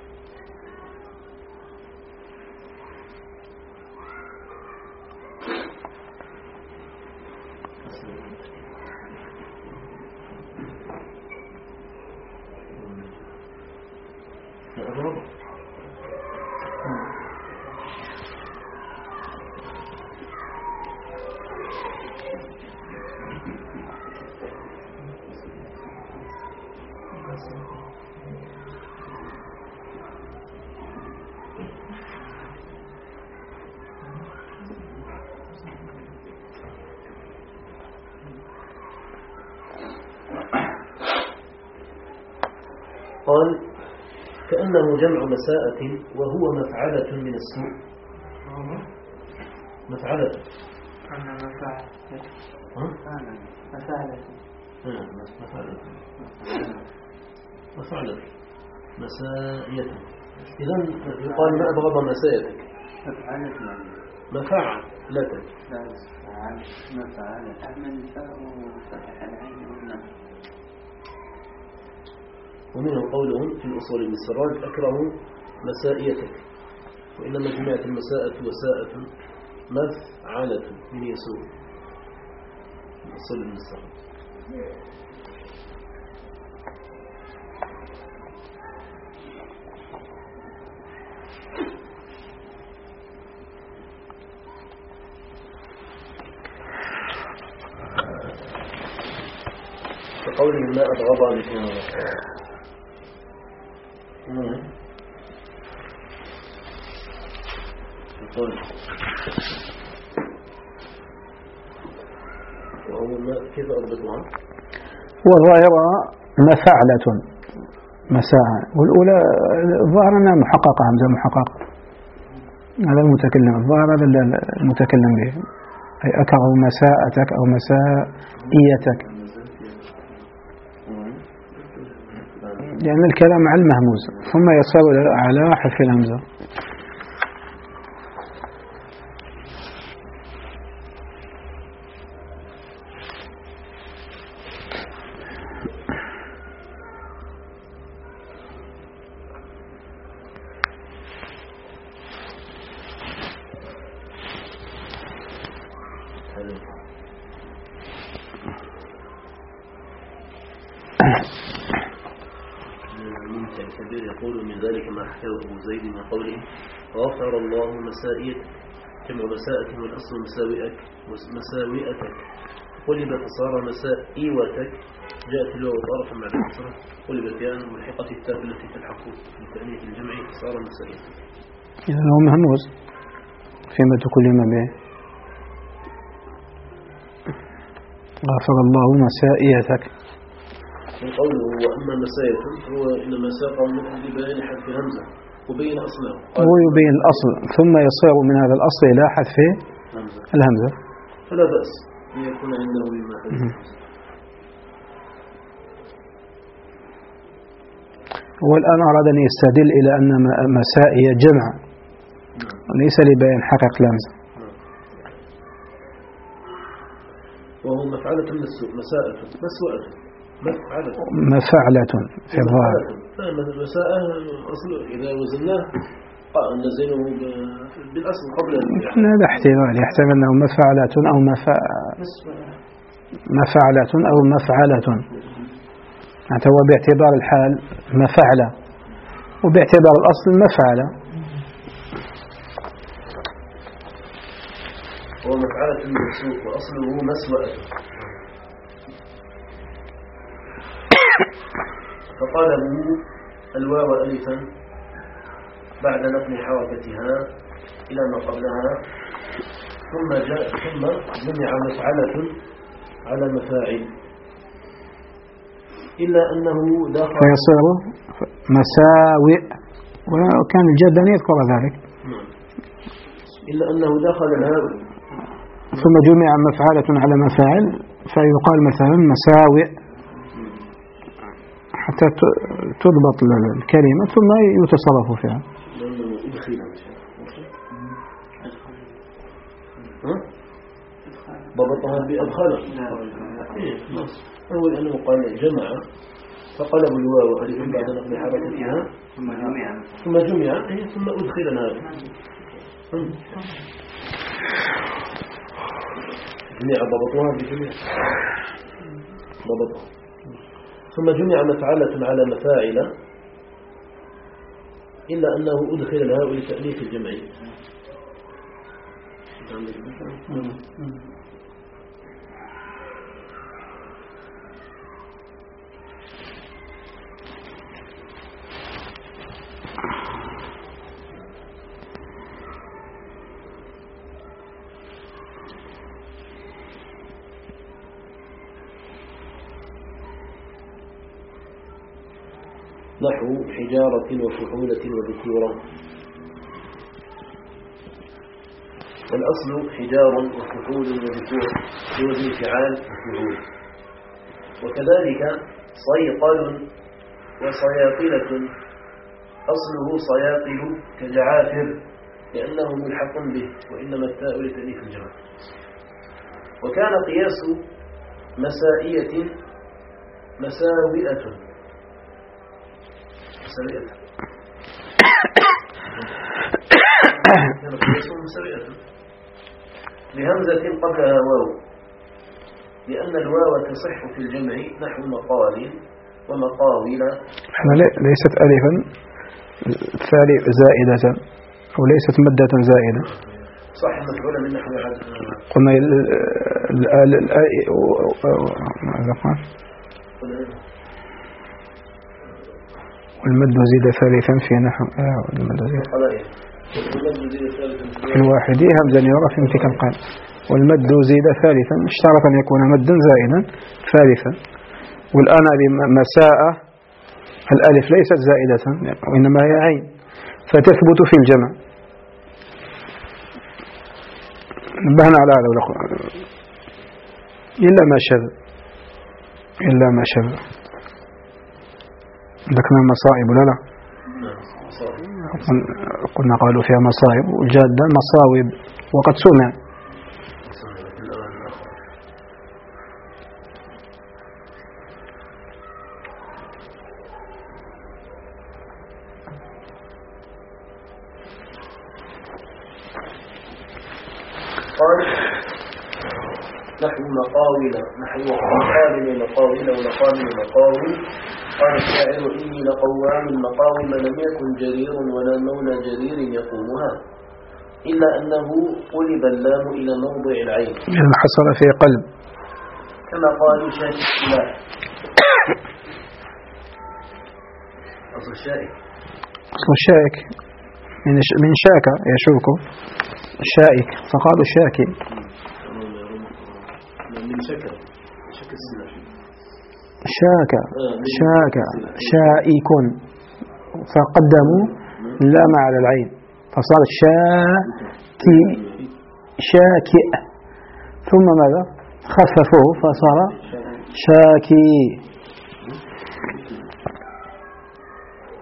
قال كأنه جمع مساءة وهو مفعلة من السوء مفعلة أنا مفعلة مفعلة مفعلة مفعلة مسائية إذن يقال ما أبغض مسائتك مفعلة مفعلة لا مفعلة أعمل الفاء وفتح العين والنفع. ومنهم قولهم في الأصول بالسراج أكره مسائيتك وإنما جمعت المساءة وساءة مفعلة من يسوع الأصول بالسراج. فقوله ما أبغض بكم كيف أربطها؟ والظاهرة مفعلة مساء والأولى الظاهر أنها محققة همزة محققة هذا المتكلم الظاهر هذا المتكلم به أي أكره مساءتك أو مسائيتك لأن الكلام على المهموز ثم يصير على حرف الهمزة. يقول من ذلك ما حكاه أبو زيد من قوله غفر الله مسائيتك جمع مساءة والأصل مساوئك مساوئتك قلبت صار مسائيوتك جاءت الواو طرفا مع الكسرة قلبت يعني ملحقة التاء التي تلحق بتأنيث الجمع صار مسائيتك. إذا هو مهموز فيما تكلم به غفر الله مسائيتك. قوله وأما مساية هو إنما ساق من أجل بيان حذف الهمزة وبين أصله هو يبين الأصل ثم يصير من هذا الأصل إلى حذف الهمزة فلا بأس أن يكون عنده بما حذف والآن أراد أن يستدل إلى أن مساء هي جمع وليس لبيان حقق لمزة. وهو مفعلة من السوء مساءة مسوءة مفعلة مفعلة في الظاهر. مساءة أصل إذا وزناه نزينه بالأصل قبل. هذا احتمال يحتمل أنه مفعلة أو مفع مفعلة أو مفعلة، يعني هو باعتبار الحال مفعلة وباعتبار الأصل مفعلة. هو مفعلة من السوء وأصله مسوءة. فقالوا الواو ألفا بعد نقل حركتها إلى ما قبلها، ثم جاء ثم جمع مفعلة على مفاعل، إلا أنه دخل فيصير مساوئ، وكان الجد أن يذكر ذلك. إلا أنه دخل الهاء ثم جمع مفعلة على مفاعل فيقال مثلا مساوئ حتى تضبط الكلمة ثم يتصرف فيها. ضبطها بأدخله. أول أنه قال جمع فقلب الواو ألف بعد نقل حركتها ثم جمع ثم جمع ثم أدخل هذا جميع ضبطوها بجميع ضبطها. ثم جمع مفعلة على مفاعل، إلا أنه أدخل الهاء لتأليف الجمع. نحو حجارة وفحولة وذكورة. والأصل حجار وفحول وذكور بوزن فعال وفحول. وكذلك صيقل وصياقلة، أصله صياقل كجعافر لأنه ملحق به، وإنما التاء لتأليف الجمع. وكان قياس مسائية مساوئة مساوئة كان قياس مساوئة بهمزة قبلها واو، لأن الواو تصح في الجمع نحو مقال ومقاول. ليست ألفا الثاني زائدة أو ليست مدة زائدة. صح مفعولة من نحو عد. قلنا ماذا قال؟ والمد زيد ثالثا في نحو والمد زيد في الواحد همزا يرى في امتكان قال والمد زيد ثالثا اشترط أن يكون مدا زائدا ثالثا. والآن مساء الألف ليست زائدة وإنما هي عين فتثبت في الجمع. نبهنا على هذا إلا ما شذ إلا ما شذ. ذكرنا المصائب ولا لا؟ قلنا قالوا فيها مصائب والجادة مصاوب وقد سمع. قال نحو مقاول نحو مقابل مقاول ومقابل مقاول. قال الشاعر إني لقوام المقاوم لم يكن جرير ولا مولى جرير يقومها، إلا أنه قلب اللام إلى موضع العين يعني حصل في قلب كما قالوا شاك السلاح. أصل الشائك أصل الشائك من شاك يشوك شائك فقالوا شاكي من شكل شكل السلاح شاك شاك شائك فقدموا اللام على العين فصار شاكي شاكئ ثم ماذا خففوه فصار شاكي.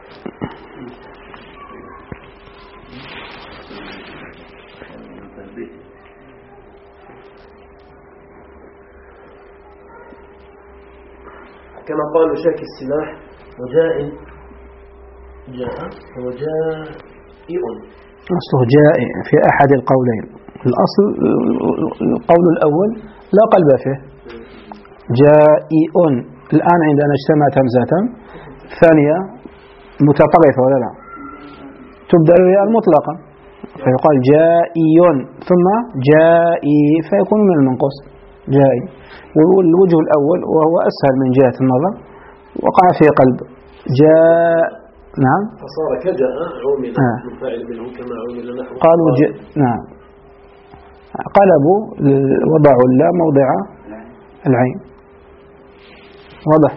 كما قالوا شاك السلاح وجائن جاء وجائع أصله جائع في أحد القولين. الأصل القول الأول لا قلب فيه جائع. الآن عندنا اجتمعت همزتان ثانية متطرفة ولا لا تبدأ بها المطلقة فيقال جائي ثم جائي فيكون من المنقوص جائي. والوجه الأول وهو أسهل من جهة النظر وقع في قلب جاء نعم فصار كجاء عومل آه. من فاعل منه كما عومل نحو قالوا ج... نعم قلبوا وضعوا اللام موضع العين واضح.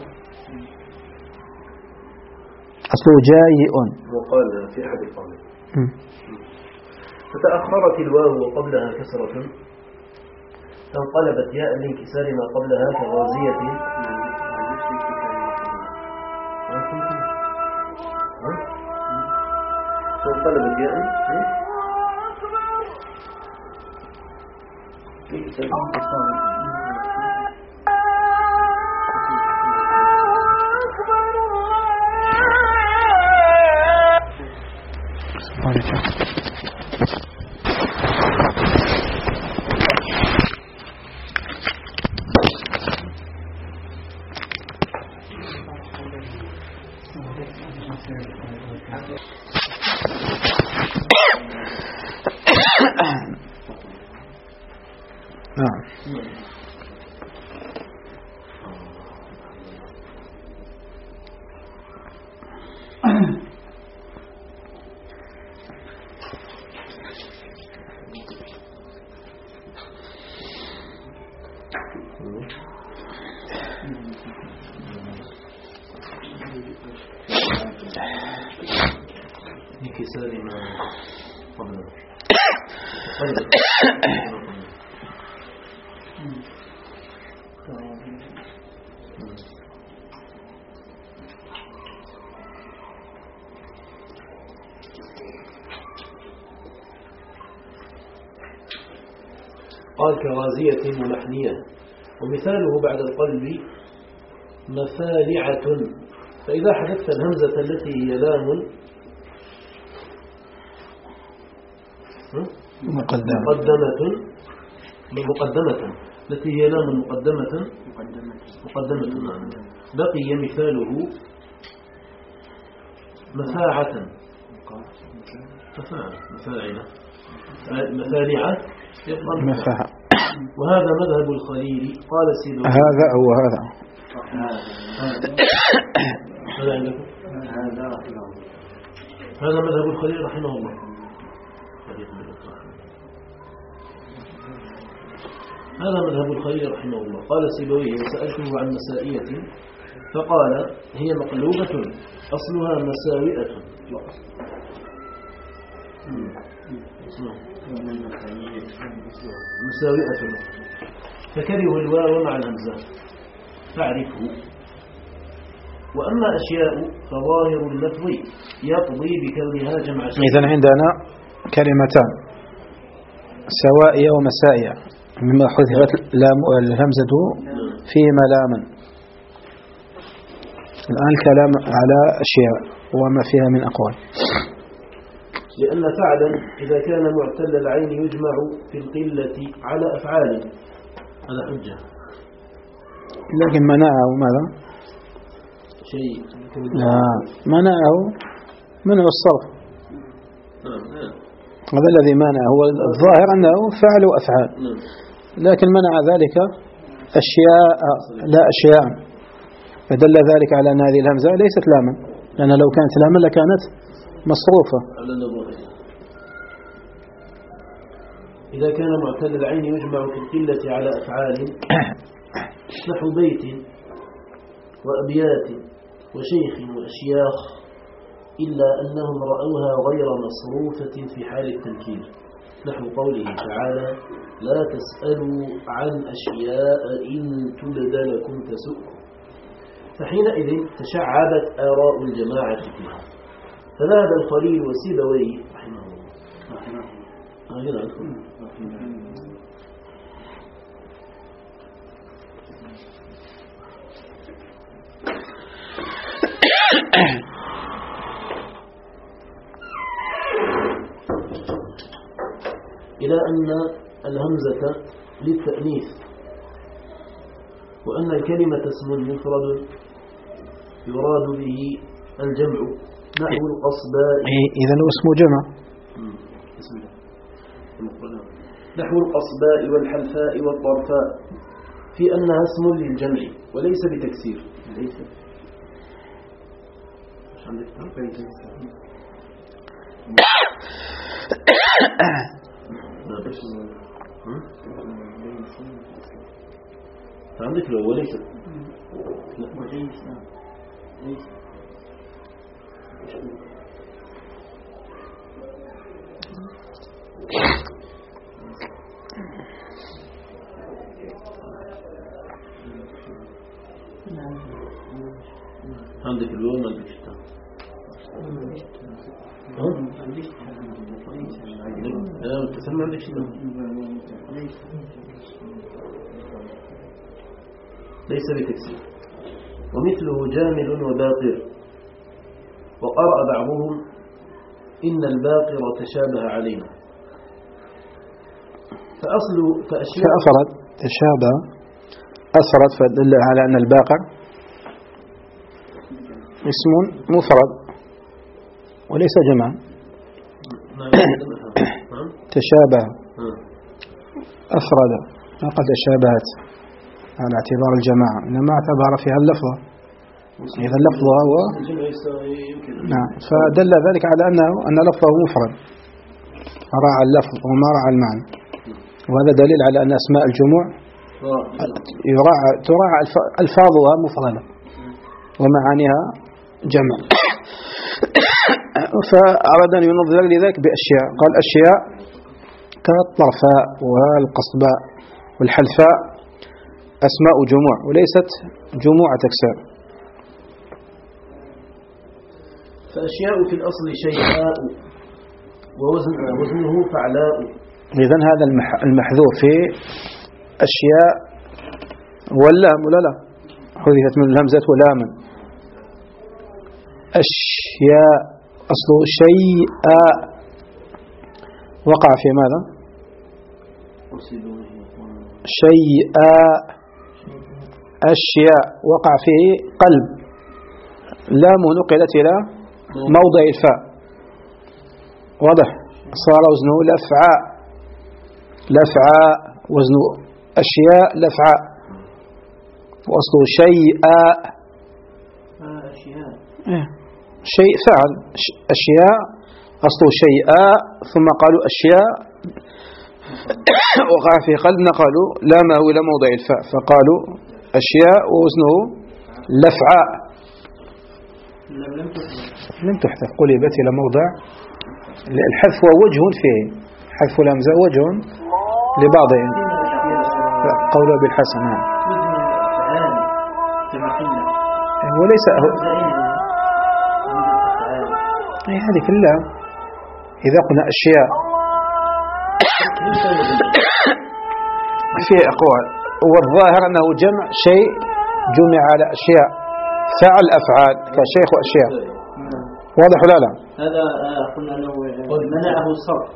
أصله جائع وقال في أحد القولين. فتأخرت الواو وقبلها كسرة فانقلبت ياء لانكسار ما قبلها كغازية فانقلبت ياء انكسار ما قبلها. قال كغازية ملحنية ومثاله بعد القلب مفالعة. فإذا حذفت الهمزة التي هي لام مقدمة مقدمة مقدمة التي هي لام مقدمة مقدمة بقي مثاله مفاعة مفاعة مفاعلة مفالعة مفاعة. وهذا مذهب الخليل قال سيدنا هذا هو هذا هذا عندكم هذا مذهب الخليل رحمه الله. هذا مذهب الخليل رحمه الله. قال سيبويه وسألته عن مسائية فقال هي مقلوبة أصلها مساوئة مساوئة فكرهوا الواو مع الهمزة فاعرفه. وأما أشياء فظاهر اللفظ يقضي بكونها جمع شيء. إذن عندنا كلمتان سوائية ومسائية مما حذفت الهمزة فيهما لاما. الآن الكلام على أشياء وما فيها من أقوال. لأن فعلا إذا كان معتل العين يجمع في القلة على أفعال هذا حجة. لكن منعه ماذا؟ شيء لا منعه منع الصرف. هذا الذي منع هو الظاهر أنه فعل وأفعال لكن منع ذلك أشياء لا أشياء فدل ذلك على أن هذه الهمزة ليست لاما لأن لو كانت لاما لكانت مصروفة. إذا كان معتل العين يجمع في القلة على أفعال نحو بيت وأبيات وشيخ وأشياخ إلا أنهم رأوها غير مصروفة في حال التنكير نحو قوله تعالى لا تسألوا عن أشياء إن تبد لكم تسؤكم. فحينئذ تشعبت آراء الجماعة فيها فذهب الخليل وسيبويه رحمه الله إلى أن الهمزة للتأنيث، وأن الكلمة اسم مفرد يراد به الجمع نحو القصباء. إذا اسمه جمع. نحو القصباء والحلفاء والطرفاء، في أنها اسم للجمع وليس بتكسير. ليس عندك لو وليس وليس ليس عندك الواو ما عندكش التاء. لا التسمع ما عندكش التاء. ليس بتكسير. ومثله جامل وباقر، وقرأ بعضهم إن الباقر تشابه علينا. فأصل فأشياء فأفرد تشابه أفرد فدل على أن الباقر اسم مفرد وليس جمع. تشابه أفرد ما قد تشابهت على اعتبار الجماعة، إنما اعتبر فيها اللفظة. إذا اللفظة هو نعم، فدل ذلك على أنه أن لفظه مفرد، راعى اللفظ وما راعى المعنى. وهذا دليل على أن أسماء الجموع يراعى تراعى ألفاظها مفردة ومعانيها جمع. فأراد أن ينظر لذلك بأشياء، قال أشياء كالطرفاء والقصباء والحلفاء أسماء جموع وليست جموع تكسير. فأشياء في الأصل شيئاء ووزن وزنه فعلاء. إذن هذا المحذوف في أشياء واللام ولا لا حذفت من الهمزة ولاما. أشياء أصله شيئاء وقع في ماذا؟ شيئاء. أشياء وقع فيه قلب، لام نقلت إلى موضع الفاء، واضح؟ صار وزنه لفعاء. لفعاء وزنه أشياء لفعاء، وأصله شيئاء. شيء فعل أشياء أصله شيئاء، ثم قالوا أشياء وقع في قلب نقلوا لامه إلى موضع الفاء فقالوا أشياء ووزنه لفعاء. لم تحذف، قلبت إلى موضع الحذف ووجه فيه، حذف الهمزة وجه لبعضهم قوله بالحسن. وليس أي هذه كلها إذا قلنا أشياء في أقوال، والظاهر أنه جمع شيء جمع على أشياء، فعل أفعال كشيخ وأشياء. واضح ولا لا؟ هذا قلنا أنه منعه الصرف.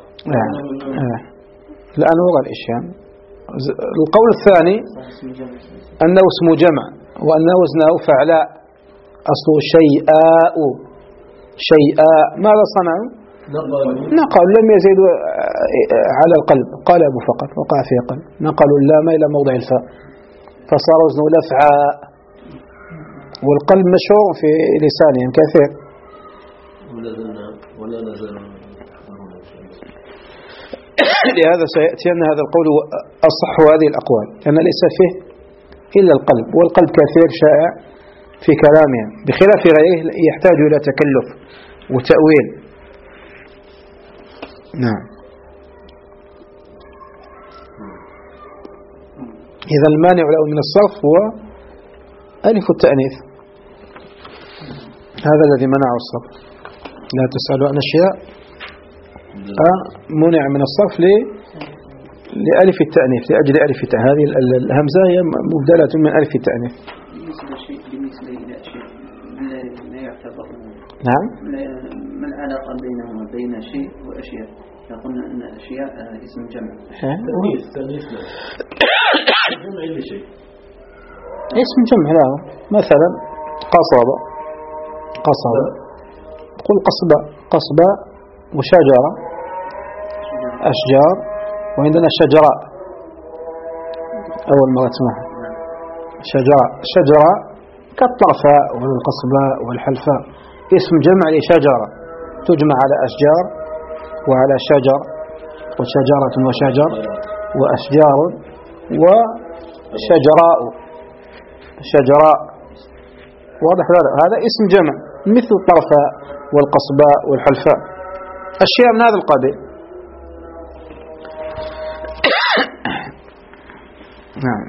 الآن وضع الإشياء. القول الثاني أنه اسم جمع وأنه وزنه فعلاء، أصله شيئاء. شيئاء ماذا صنعوا؟ نقلوا لم يزيدوا على القلب، قلبوا فقط وقع فيه قلب، نقلوا اللام إلى موضع الفاء فصار وزنه لفعاء. والقلب مشهور في لسانهم كثير. لهذا سيأتي أن هذا القول أصح هذه الأقوال، لأن ليس فيه إلا القلب، والقلب كثير شائع في كلامهم بخلاف غيره يحتاج إلى تكلف وتأويل. نعم. إذا المانع له من الصرف هو ألف التأنيث، هذا الذي منعه الصرف. لا تسألوا عن أشياء منع من الصرف لألف التأنيث، لأجل ألف التأنيث. هذه الهمزة هي مبدلة من ألف التأنيث. بالنسبة شيء بالنسبة إلى شيء لا يعتبر. نعم. ما العلاقة بينهما بين شيء وأشياء؟ قلنا أن أشياء اسم جمع. تأنيث تأنيث جمع لشيء. اسم جمع له مثلا قصبة قصبة تقول قصبة قصبة وشجرة أشجار وعندنا شجراء أول مرة تسمعها شجراء شجرة كالطرفاء والقصباء والحلفاء اسم جمع لشجرة تجمع على أشجار وعلى شجر وشجرة وشجر وأشجار وشجراء شجراء واضح هذا اسم جمع مثل الطرفاء والقصباء والحلفاء أشياء من هذا القبيل. نعم.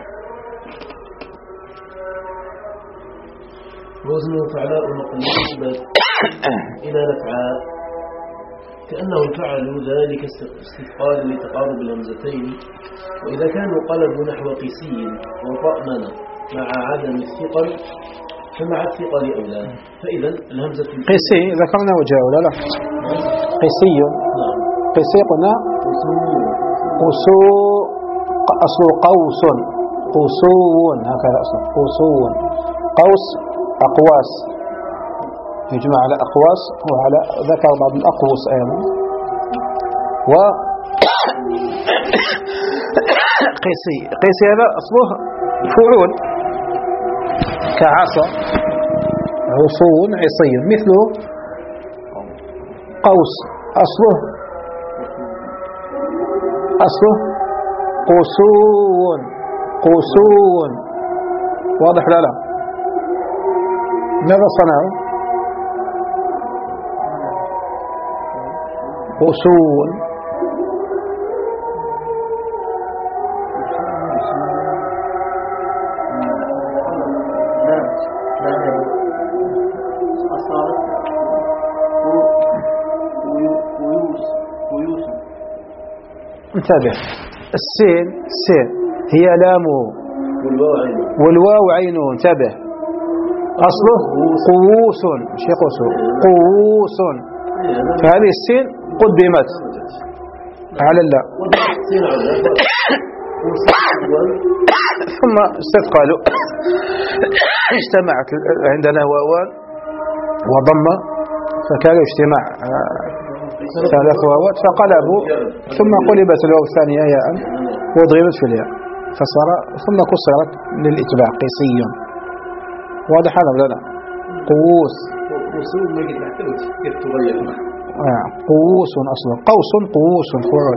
وزنه فعلاء مقلوب إلى نفعاء كأنهم فعلوا ذلك استثقالا لتقارب الهمزتين، وإذا كانوا قلبوا نحو قيسي وطأمن مع عدم الثقل فمع الثقل أولى. فإذا الهمزة قيسي ذكرنا وجهه ولا لا؟ قيسي قيسي قلنا قسو أصل قوس قسون هكذا أصل قسون قوس أقواس يجمع على أقواس وعلى ذكر بعض الأقوس أيضا. و قيسي قيسي هذا أصله فعول كعصا عصون عصي مثله قوس أصله أصله قسون قسون واضح لا لا؟ ماذا صنعوا؟ قسون انتبه السين السين هي لامه والواو عينه انتبه أصله قووس مش قوس قووس فهذه السين قدمت على اللام ثم استثقلوا اجتمعت عندنا واوان وضمة فكان اجتماع ثلاث واوات فقلبوا ثم قلبت الواو الثانية ياء وضربت في الياء فصار ثم كسرت للإتباع قيسي واضح هذا ولا لا؟ قوس قوس أصلا قوس قوس فعل.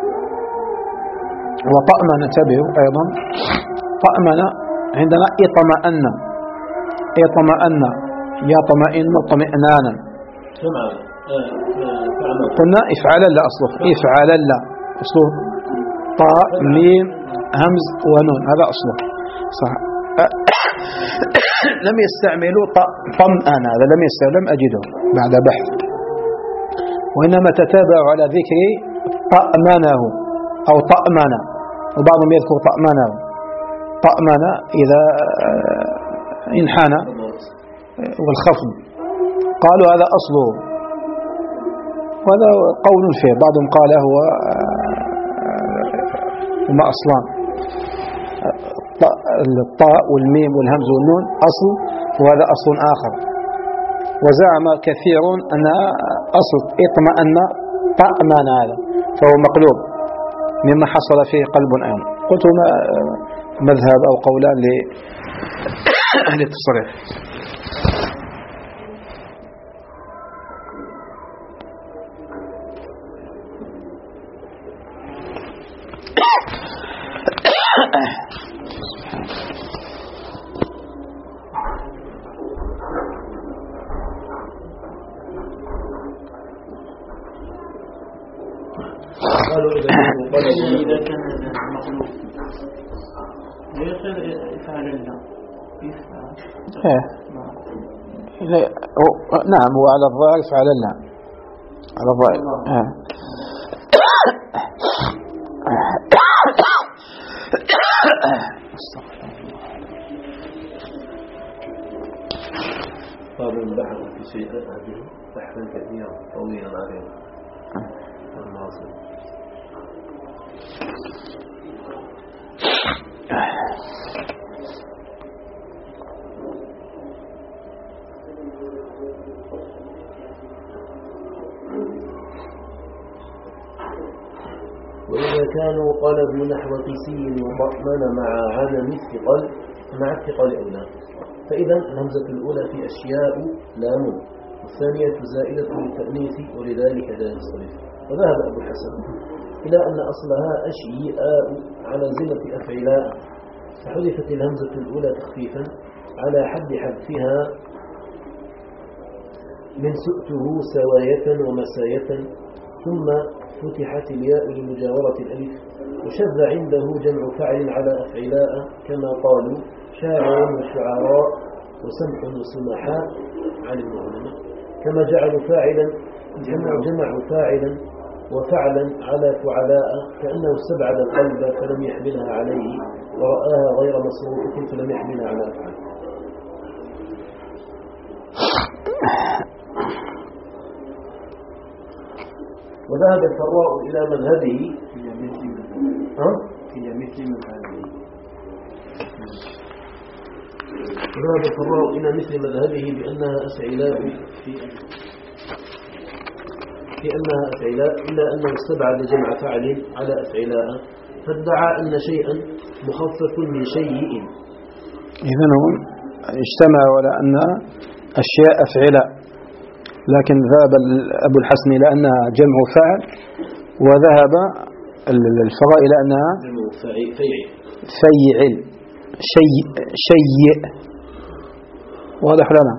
وطأمن انتبهوا أيضا طأمن عندنا اطمأن اطمأن يطمئن اطمئنانا قلنا افعل لا أصله افعل لا أصله طاء ميم همز ونون هذا أصله صح. لم يستعملوا طمأن هذا لم يستعمل لم أجده بعد بحث وإنما تتابعوا على ذكر طأمنه أو طأمن وبعضهم يذكر طأمنه طأمن إذا انحنى والخفض قالوا هذا أصله وهذا قول فيه بعضهم قال هو هما أصلان الطاء والميم والهمز والنون أصل وهذا أصل آخر. وزعم كثيرون أن أصل اطمأن طأمن هذا فهو مقلوب مما حصل فيه قلب أيضا. قلت هنا مذهب أو قولان لأهل التصريف. إذا كان مخلوق يفعل الله نعم هو على الظاهر يفعل الله على الظاهر قالوا بحث في شيء هذه بحثا كثيرا طويلا عليه المعصر. وإذا كانوا قلبوا نحو قسي وطأمن مع عدم الثقل مع الثقل أولى، فإذا الهمزة الأولى في أشياء لام، والثانية زائدة للتأنيث ولذلك لا ينصرف. وذهب أبو الحسن إلى أن أصلها أشياء على زمة أفعلاء، فحذفت الهمزة الأولى تخفيفا على حد حذفها من سؤته سواية ومساية، ثم فتحت الياء لمجاورة الألف، وشذ عنده جمع فعل على أفعلاء كما قالوا شاعر وشعراء وسمح وسمحاء عن العلماء، كما جعلوا فاعلا كما جمعوا فاعلا وفعلا على فعلاء، كأنه استبعد القلب فلم يحملها عليه ورآها غير مصروفة فلم يحملها على أفعال. وذهب الفراء إلى مذهبه وذهب الفراء إلى مثل مذهبه بأنها أفعلاء في أنها أفعلاء، إلا أنه استبعد جمع فعل على أفعلاء، فادعى أن شيئا مخفف من شيء. إذن هم اجتمعوا على أن أشياء أفعلاء، لكن ذهب أبو الحسن إلى أنها جمع فعل، وذهب الفراء إلى أنها فيعل شيء شيء. واضح لنا؟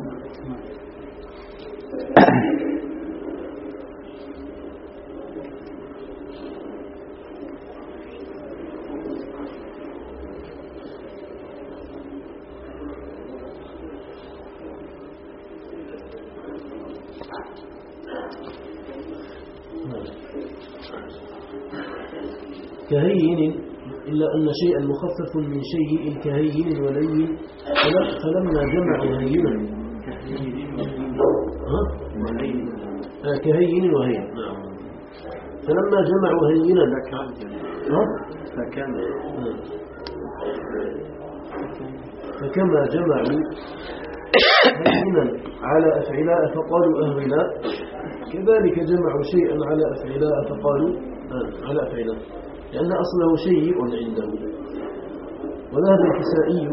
كهين، إلا أن شيئا مخفف من شيء كهين ولين، فلما جمعوا هينا آه كهين وهين، فلما جمعوا هينا فكان فكما جمعوا هينا على أفعلاء فقالوا أهولاء، كذلك جمعوا شيئا على أفعلاء فقالوا آه على أفعلاء، لأن أصله شيء عنده. وذهب الكسائي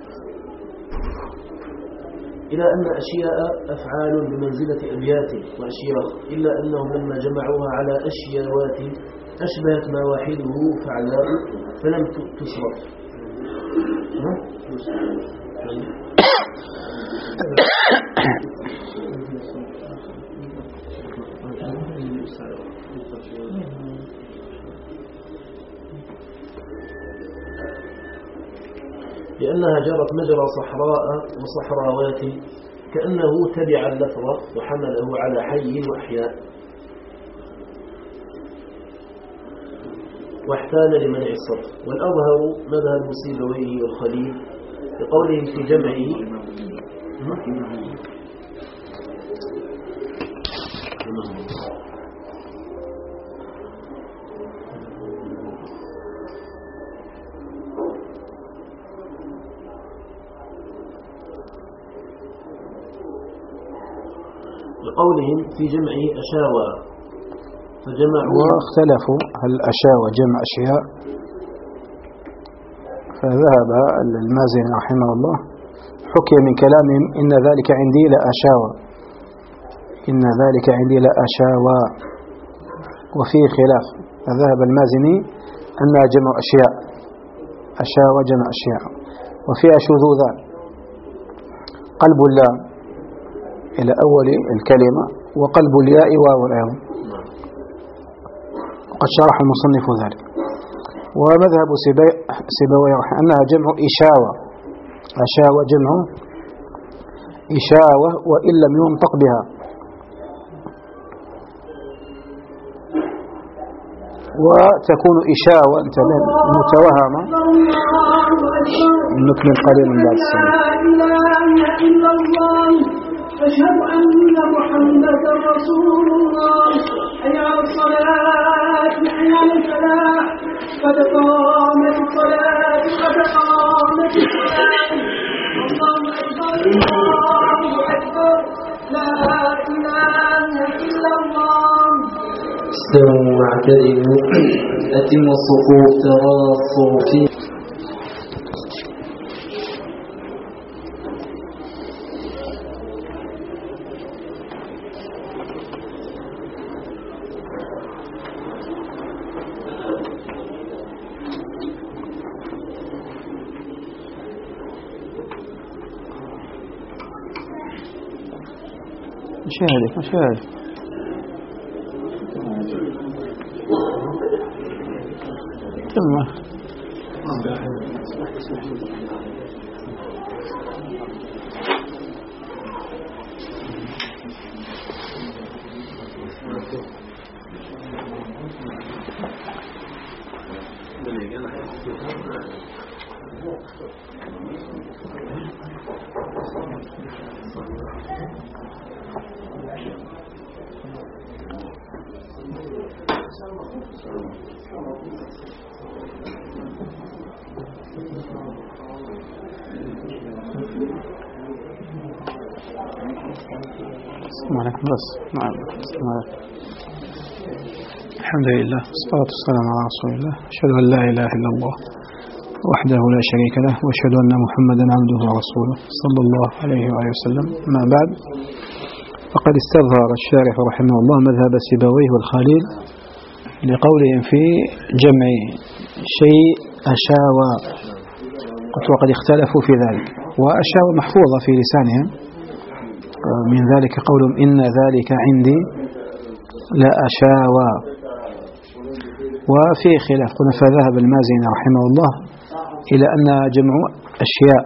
إلى أن أشياء أفعال بمنزلة أبيات وأشياء، إلا أنهم لما جمعوها على أشياوات أشبهت ما واحده فعلاء فلم تصرف. لأنها جرت مجرى صحراء وصحراوات، كأنه تبع اللفظ وحمله على حي وأحياء، واحتال لمنع الصرف. والأظهر مذهب سيبويه والخليل بقولهم في جمعه بقولهم في جمعه أشاوى، فجمعوا واختلفوا هل أشاوى جمع أشياء، فذهب المازني رحمه الله حكي من كلامهم إن ذلك عندي لا أشاوى، إن ذلك عندي لا أشاوى، وفيه خلاف. فذهب المازني أنها جمع أشياء، أشاوى جمع أشياء، وفيها شذوذان: قلب اللام إلى أول الكلمة، وقلب الياء واو الأيضا، وقد شرح المصنف ذلك. ومذهب سيبويه أنها جمع إشاوة، أشاوة جمع إشاوة وإن لم ينطق بها، وتكون إشاوة متوهمة. نكمل قليلا بعد السنة. أشهد أن محمدا رسول الله. حي على الصلاة حي على الفلاح قد قامت الصلاة قد قامت الصلاة. الله أكبر الله أكبر لا إله إلا الله. استووا واعتدلوا أتموا الصفوف تراصوا فيه. مشاهدك مشاهد ثم السلام عليكم. بس الحمد لله والصلاة والسلام على رسول الله. أشهد أن لا إله إلا الله وحده لا شريك له وأشهد أن محمدا عبده ورسوله صلى الله عليه وآله وسلم. ما بعد، فقد استظهر الشارح رحمه الله مذهب سيبويه والخليل لقولهم في جمع شيء أشاوى، وقد اختلفوا في ذلك، وأشاوى محفوظة في لسانهم. من ذلك قولهم إن ذلك عندي لا أشاوى. وفي خلاف، قلنا فذهب المازني رحمه الله إلى أن جمع أشياء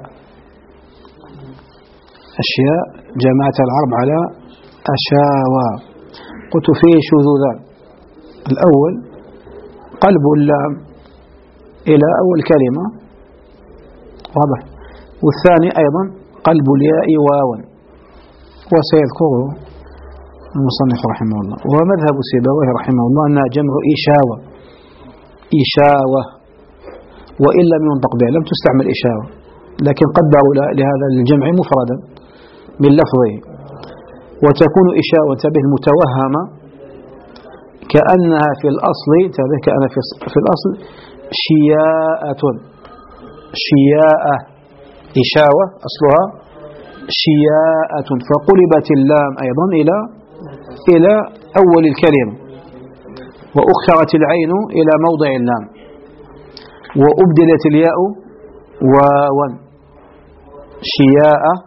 أشياء جمعت العرب على أشاوى. قلت فيه شذوذان: الأول قلب اللام إلى أول كلمة، واضح، والثاني أيضا قلب الياء واوا، وسيذكره المصنف رحمه الله. ومذهب سيبويه رحمه الله أنها جمع إشاوة إشاوة وإن لم ينطق بها، لم تستعمل إشاوة، لكن قدروا لهذا الجمع مفردا من لفظه. وتكون إشاوة به المتوهمة كأنها في الأصل كأنها في الأصل شياءة شياءة إشاوة أصلها شياءة، فقلبت اللام أيضا إلى إلى أول الكلمة، وأخرت العين إلى موضع اللام، وأبدلت الياء واوا، شياءة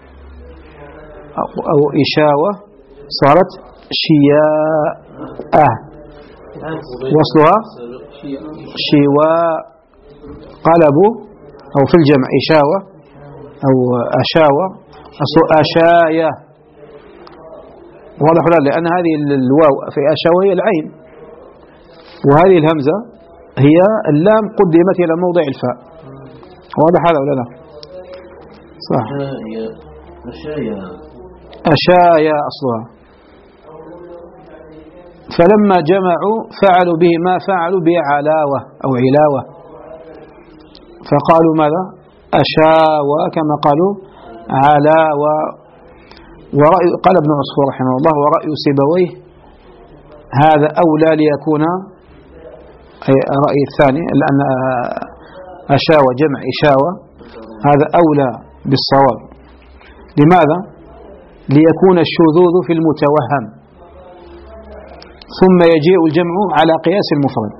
أو إشاوة صارت شياءة، وصلها شواء، قلبوا أو في الجمع إشاوة أو أشاوة، أصل أشاية، واضح ولا؟ لأن هذه الواو في أشاوة هي العين، وهذه الهمزة هي اللام قدمت إلى موضع الفاء، واضح هذا ولا لا؟ صح. أشايا أشايا أصلها. فلما جمعوا فعلوا به ما فعلوا بعلاوة أو علاوة، فقالوا ماذا؟ أشاوى كما قالوا علاوة. ورأي قال ابن عصفور رحمه الله: ورأي سيبويه هذا أولى ليكون، أي الرأي الثاني لأن أشاوى جمع إشاوة هذا أولى بالصواب. لماذا؟ ليكون الشذوذ في المتوهم، ثم يجيء الجمع على قياس المفرد.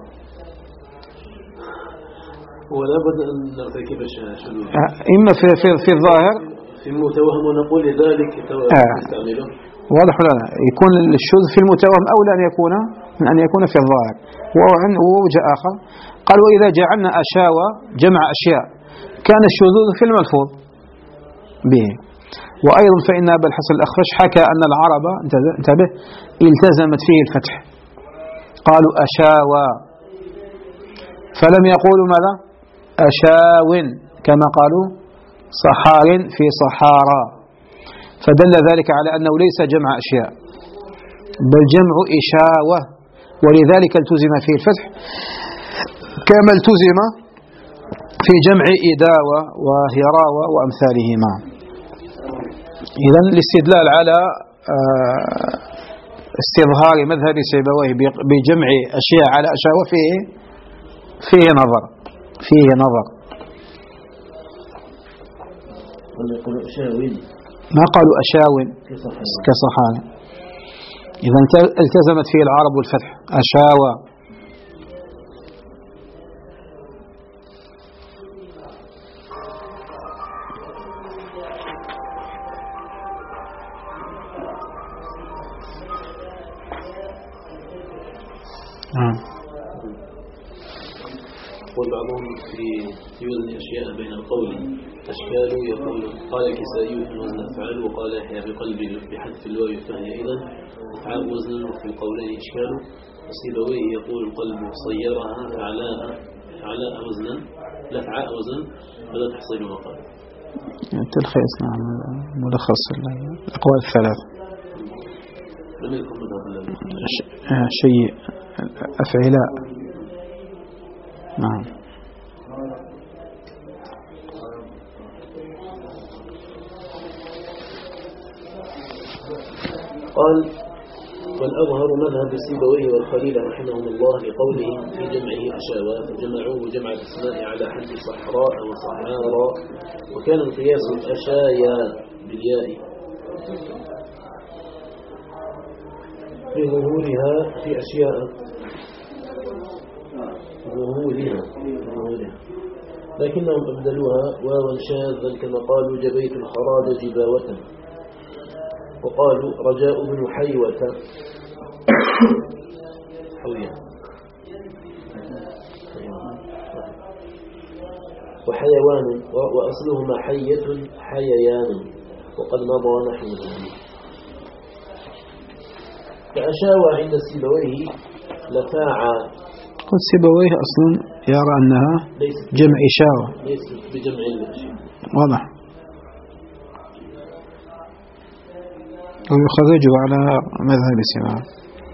ولا بد أن نرتكب الشذوذ إما في, في, في الظاهر في المتوهم ونقول لذلك نستعمله. واضح ولا لا؟ يكون الشذوذ في المتوهم أولى أن يكون من أن يكون في الظاهر. ووجه آخر قال: وإذا جعلنا أشاوى جمع أشياء كان الشذوذ في الملفوظ به. وأيضا فإن أبا الحسن الأخفش حكى أن العرب انتبه التزمت فيه الفتح، قالوا أشاوى، فلم يقولوا ماذا؟ أشاو كما قالوا صحار في صحارى. فدل ذلك على أنه ليس جمع أشياء بل جمع إشاوة، ولذلك التزم فيه الفتح كما التزم في جمع إداوة وهراوة وأمثالهما. إذن الاستدلال على استظهار مذهب سيبويه بجمع أشياء على أشاوة فيه فيه نظر فيه نظر ما قالوا أشاون كصحان، إذا التزمت فيه العرب والفتح أشاوى. وبعضهم في وزن أشياء بين القول أشكال، يقول قال الكسائي في وزن أفعال، وقال يحيى بقلب بحذف الواو فهي إذن أفعال وزن، وفي القولين إشكال. وسيبويه يقول القلب صيرها فعلاء فعلاء وزنا لا فعاء وزن فلا تحصيل مقال. تلخيص نعم ملخص الأقوال الثلاث. لم يكن مذهب شيء أفعلاء نعم. قال والأظهر مذهب سيبويه والخليل رحمهم الله لقولهم في جمعه أشاوى، فجمعوه جمع الأسماء على حد صحراء وصحارى، وكان القياس أشايا بالياء لظهورها في أشياء ظهورها ظهورها لكنهم أبدلوها واوا شاذا كما قالوا جبيت الخراج جباوة، وقالوا رجاء بن حيوة حوية وحيوان، وأصلهما حية حييان، وقد مضى نحو ذلك. فأشاوى عند سيبويه لفاعة، قد سيبويه أصلا يرى أنها جمع إشاوة ليست بجمع الأشياء واضح، ويخرجه على مذهب سيبويه.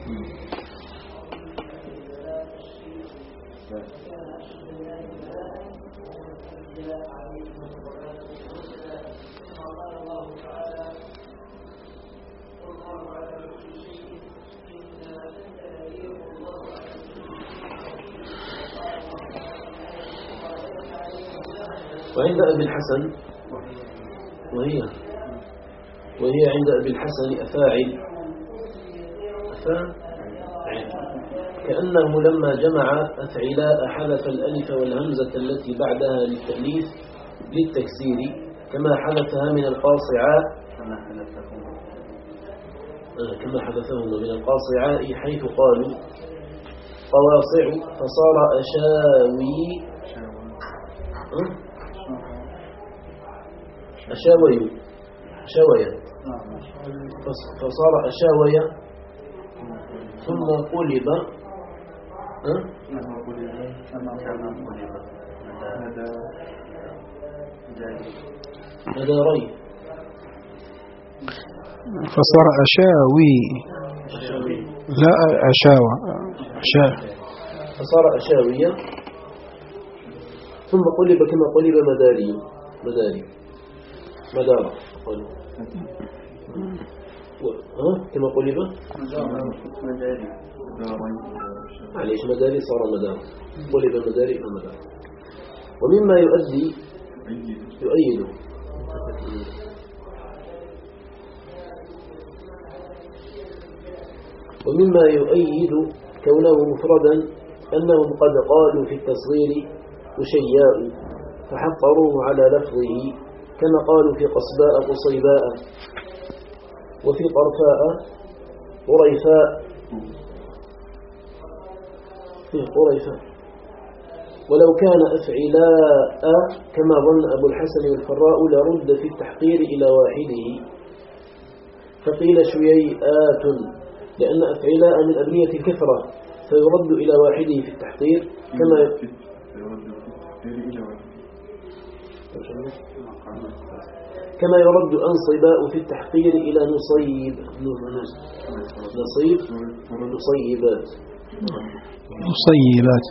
وعند أبي الحسن وهي وهي عند أبي الحسن أفاعل أفاعل كأنه لما جمع أفعلاء حذف الألف والهمزة التي بعدها للتأليف للتكسير كما حذفها من القاصعاء كما حذفهما من القاصعاء حيث قالوا قواصع فصار أشاوي أشاوي أشاوية فصار أشاوية ثم قلب مداري فصار أشاوي لا أشاوى أشاوى فصار أشاوية ثم قلب كما قلب مداري مداري مدارة قالوا ها كما قلب معليش مداري صار مدارة قلب مداري مدارة. ومما يؤدي يؤيد ومما يؤيد كونه مفردا أنهم قد قالوا في التصغير وشياء فحقروه على لفظه كما قالوا في قصباء قصيباء وفي طرفاء قريفاء في قريفاء. ولو كان أفعلاء كما ظن أبو الحسن والفراء لرد في التحقير إلى واحده فقيل شيئات لأن أفعلاء من أبنية الكثرة فيرد إلى واحده في التحقير كما كما يرد أنصباء في التحقير إلى نصيب نصيب نصيبات نصيبات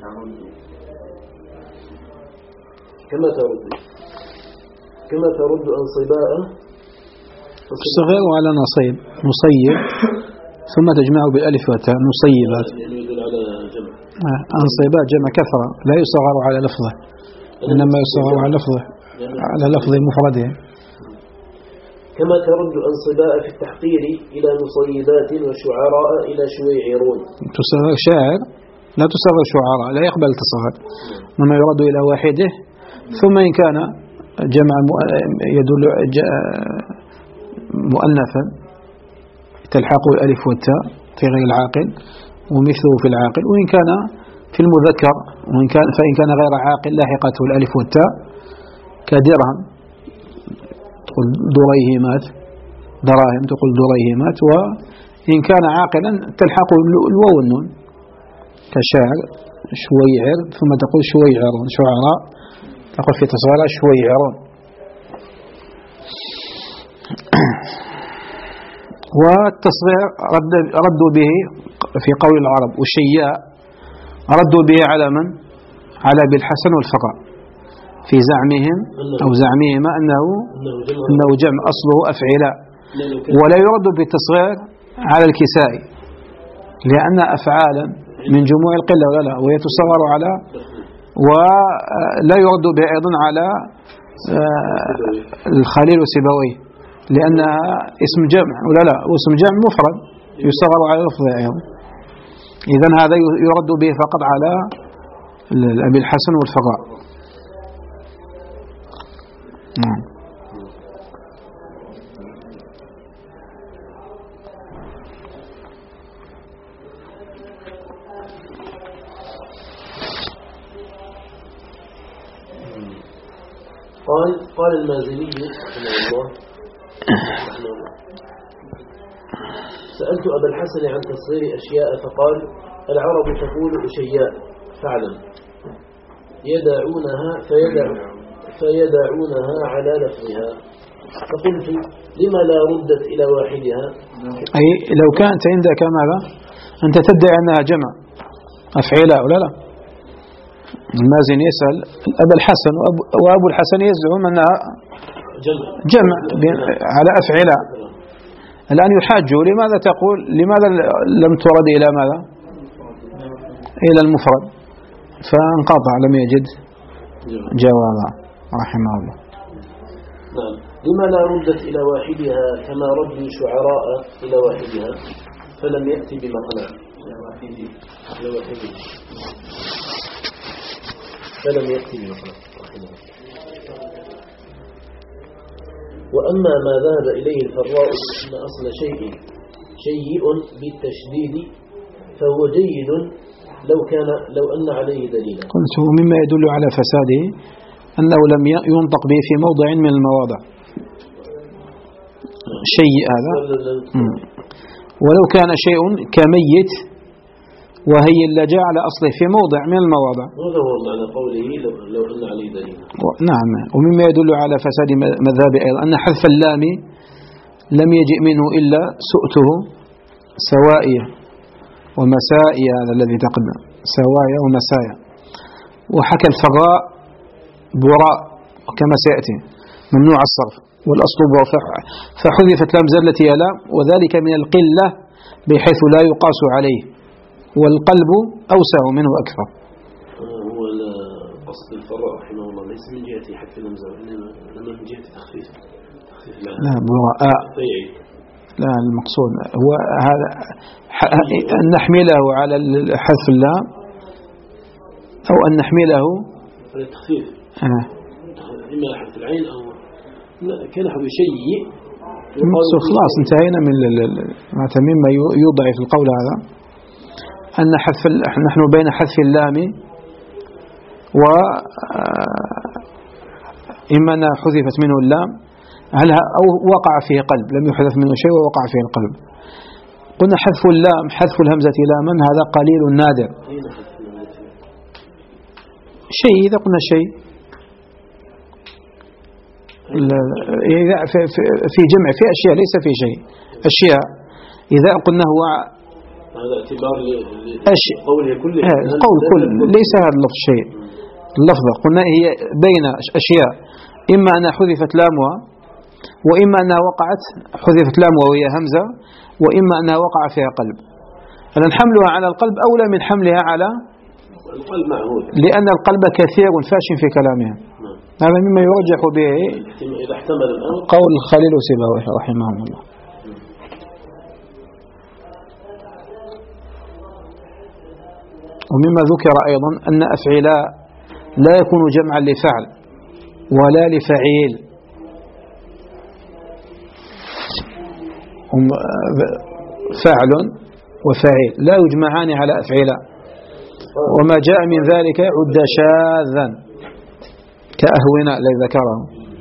كما ترد كما ترد أنصباء الصغير على نصيب نصيب ثم تجمع بالألف والتاء نصيبات. يدل على جمع. أنصبات جمع كثرة لا يصغر على لفظه إنما يصغر على لفظه على لفظ مفرده. كما ترد أنصباء في التحقير إلى نصيبات وشعراء إلى شويعرون. تصغر شاعر لا تصغر شعراء لا يقبل تصغر إنما يرد إلى واحده. ثم إن كان جمع يدل مؤنثا تلحقه الألف والتاء في غير العاقل ومثله في العاقل. وإن كان في المذكر وإن كان فإن كان غير عاقل لاحقته الألف والتاء كدرهم تقول دريهمات دراهم تقول دريهمات. وإن كان عاقلا تلحقه الواو والنون كشاعر شويعر ثم تقول شويعرون شعراء تقول في تصغيرها شويعرون. والتصغير رد ردوا به في قول العرب وشياء ردوا به على من؟ على أبي الحسن والفقاء في زعمهم أو زعمهما أنه أنه جمع أصله أفعلاء. ولا يرد بالتصغير على الكسائي لأن أفعالا من جموع القلة ولا لا وهي تصغر على. ولا يرد به أيضا على الخليل وسيبويه لأنها اسم جمع ولا لا واسم جمع مفرد يصغر على لفظه أيضا. إذن هذا يرد به فقط على أبي الحسن والفقاء. نعم. قال قال المازني رحمه الله سألت أبا الحسن عن تصغير أشياء فقال العرب تقول أشياء فعلا يدعونها فيدع فيدعونها على لفظها. فقلت لما لا ردت إلى واحدها؟ أي لو كانت عندك ماذا أنت تدعي أنها جمع أفعلاء ولا لا. المازن يسأل أبا الحسن وأبو الحسن يزعم أنها جمع, جمع على أفعلاء. الآن يحاجوا لماذا تقول لماذا لم ترد إلى ماذا إلى المفرد فانقطع لم يجد جوابا رحمه الله. نعم. لما لا ردت إلى واحدها كما رد شعراء إلى واحدها فلم يأتي بمقنع إلى واحده فلم يأتي بمقنع رحمه الله. وأما ما ذهب إليه الفراء أن أصل شيء شيء بالتشديد فهو جيد لو كان لو أن عليه دليلا. قلت مما يدل على فساده أنه لم ينطق به في موضع من المواضع شيء هذا. ولو كان شيء كميت وهي اللجاء على أصله في موضع من المواضع. هذا هو معنى قوله لو أن عليه دليل. نعم. ومما يدل على فساد مذهبه أيضا أن حذف اللام لم يجئ منه إلا سؤته سوائية ومسائية هذا الذي تقدم سوايا ومسايا. وحكى الفراء براء كما سيأتي ممنوع الصرف والأصل براء فحذفت لام زلة يلا وذلك من القلة بحيث لا يقاس عليه والقلب أوسع منه أكثر. هو قصد الفراء رحمه الله ليس من جهة حذف الهمزة إنما من جهة تخفيف لا براء لا المقصود هو هذا أن نحمله على حذف اللام أو أن نحمله على التخفيف آه. إما حذف العين أو كنحو شيء خلاص انتهينا من مما يوضع في القول هذا أن حذف نحن بين حذف اللام و إما أن حذفت منه اللام هل أو وقع فيه قلب لم يحذف منه شيء ووقع فيه القلب. قلنا حذف اللام حذف الهمزة لاما هذا قليل نادر شيء إذا قلنا شيء إذا في جمع في أشياء ليس في شيء أشياء إذا قلنا هو هذا اعتبار قوله كله قول كل ليس هذا اللفظ شيء اللفظة قلنا هي بين أشياء إما أنها حذفت لامها وإما أنها وقعت حذفت لامها وهي همزة وإما أنها وقع فيها قلب. لأن حملها على القلب أولى من حملها على القلب معهود لأن القلب كثير فاشن في كلامها. هذا مما يرجح به قول خليل سيبويه رحمه الله. ومما ذكر أيضا أن أفعلاء لا يكون جمعا لفعل ولا لفعيل، فعل وفعيل لا يجمعان على أفعلاء، وما جاء من ذلك عد شاذا كأهونا الذي ذكره.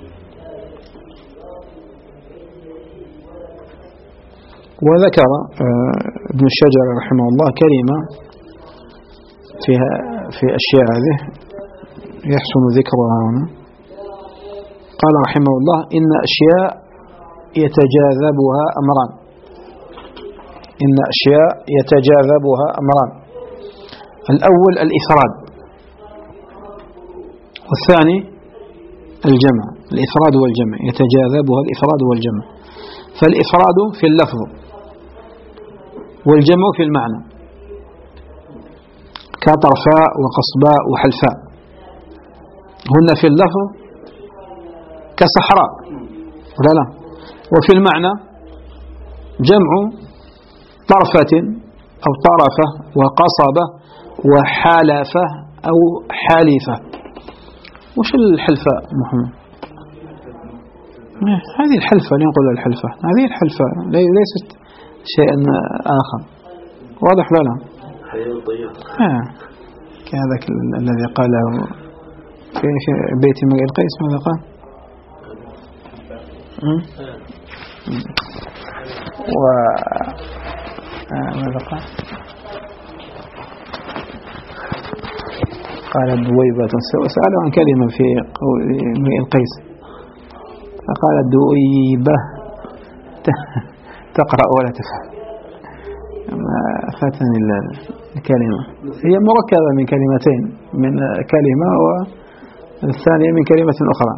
وذكر ابن الشجر رحمه الله كلمة فيها في أشياء هذه يحسن ذكرها هنا. قال رحمه الله إن أشياء يتجاذبها أمران إن أشياء يتجاذبها أمران الأول الإفراد والثاني الجمع. الإفراد والجمع يتجاذبها الإفراد والجمع، فالإفراد في اللفظ والجمع في المعنى كطرفاء وقصباء وحلفاء، هن في اللفظ كصحراء لا لا، وفي المعنى جمع طرفة أو طرفة وقصبة وحالفة أو حالفة. وش الحلفاء محمد؟ هذه الحلفة اللي نقول الحلفة هذه الحلفة ليست شيئا آخر، واضح لا لا؟ آه. كهذاك الذي قاله في بيت امرئ القيس ماذا قال؟ و آه ماذا قال؟ قال دويبة سألوا عن كلمة في قول امرئ القيس فقال دويبة تقرأ ولا تفهم. ما فاتني الكلمة، هي مركبة من كلمتين، من كلمة والثانية من كلمة أخرى.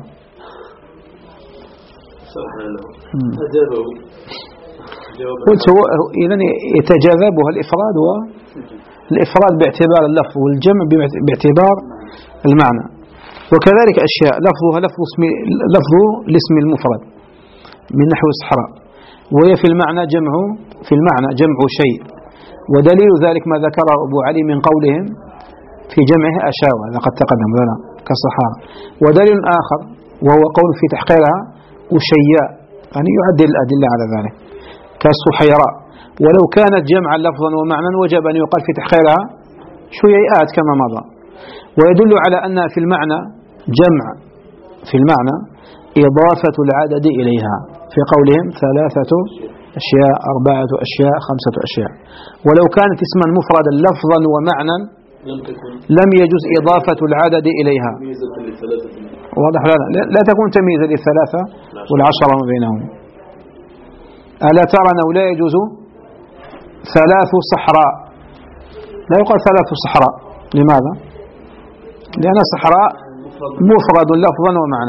قلت هو إذن يتجاذبها الإفراد والإفراد باعتبار اللفظ والجمع باعتبار المعنى، وكذلك أشياء لفظها لفظ اسم لفظ الاسم المفرد من نحو الصحراء، وهي في المعنى جمع في المعنى جمع شيء، ودليل ذلك ما ذكره أبو علي من قولهم في جمعه أشاوى لقد تقدم لنا كالصحارى. ودليل آخر وهو قول في تحقيرها أشياء، يعني يعدل الأدلة على ذلك كالصحيراء، ولو كانت جمعا لفظا ومعنى وجب أن يقال في تحقيرها شيئات كما مضى. ويدل على أن في المعنى جمع في المعنى إضافة العدد إليها في قولهم ثلاثة أشياء أربعة أشياء خمسة أشياء، ولو كانت اسما مفردا لفظا ومعنى لم يجوز إضافة العدد إليها. واضح لا, لا, لا تكون تمييزا للثلاثة والعشرة ما بينهم. ألا ترى أنه لا يجوز ثلاث صحراء، لا يقال ثلاث صحراء. لماذا؟ لأن صحراء مفرد لفظا ومعنى.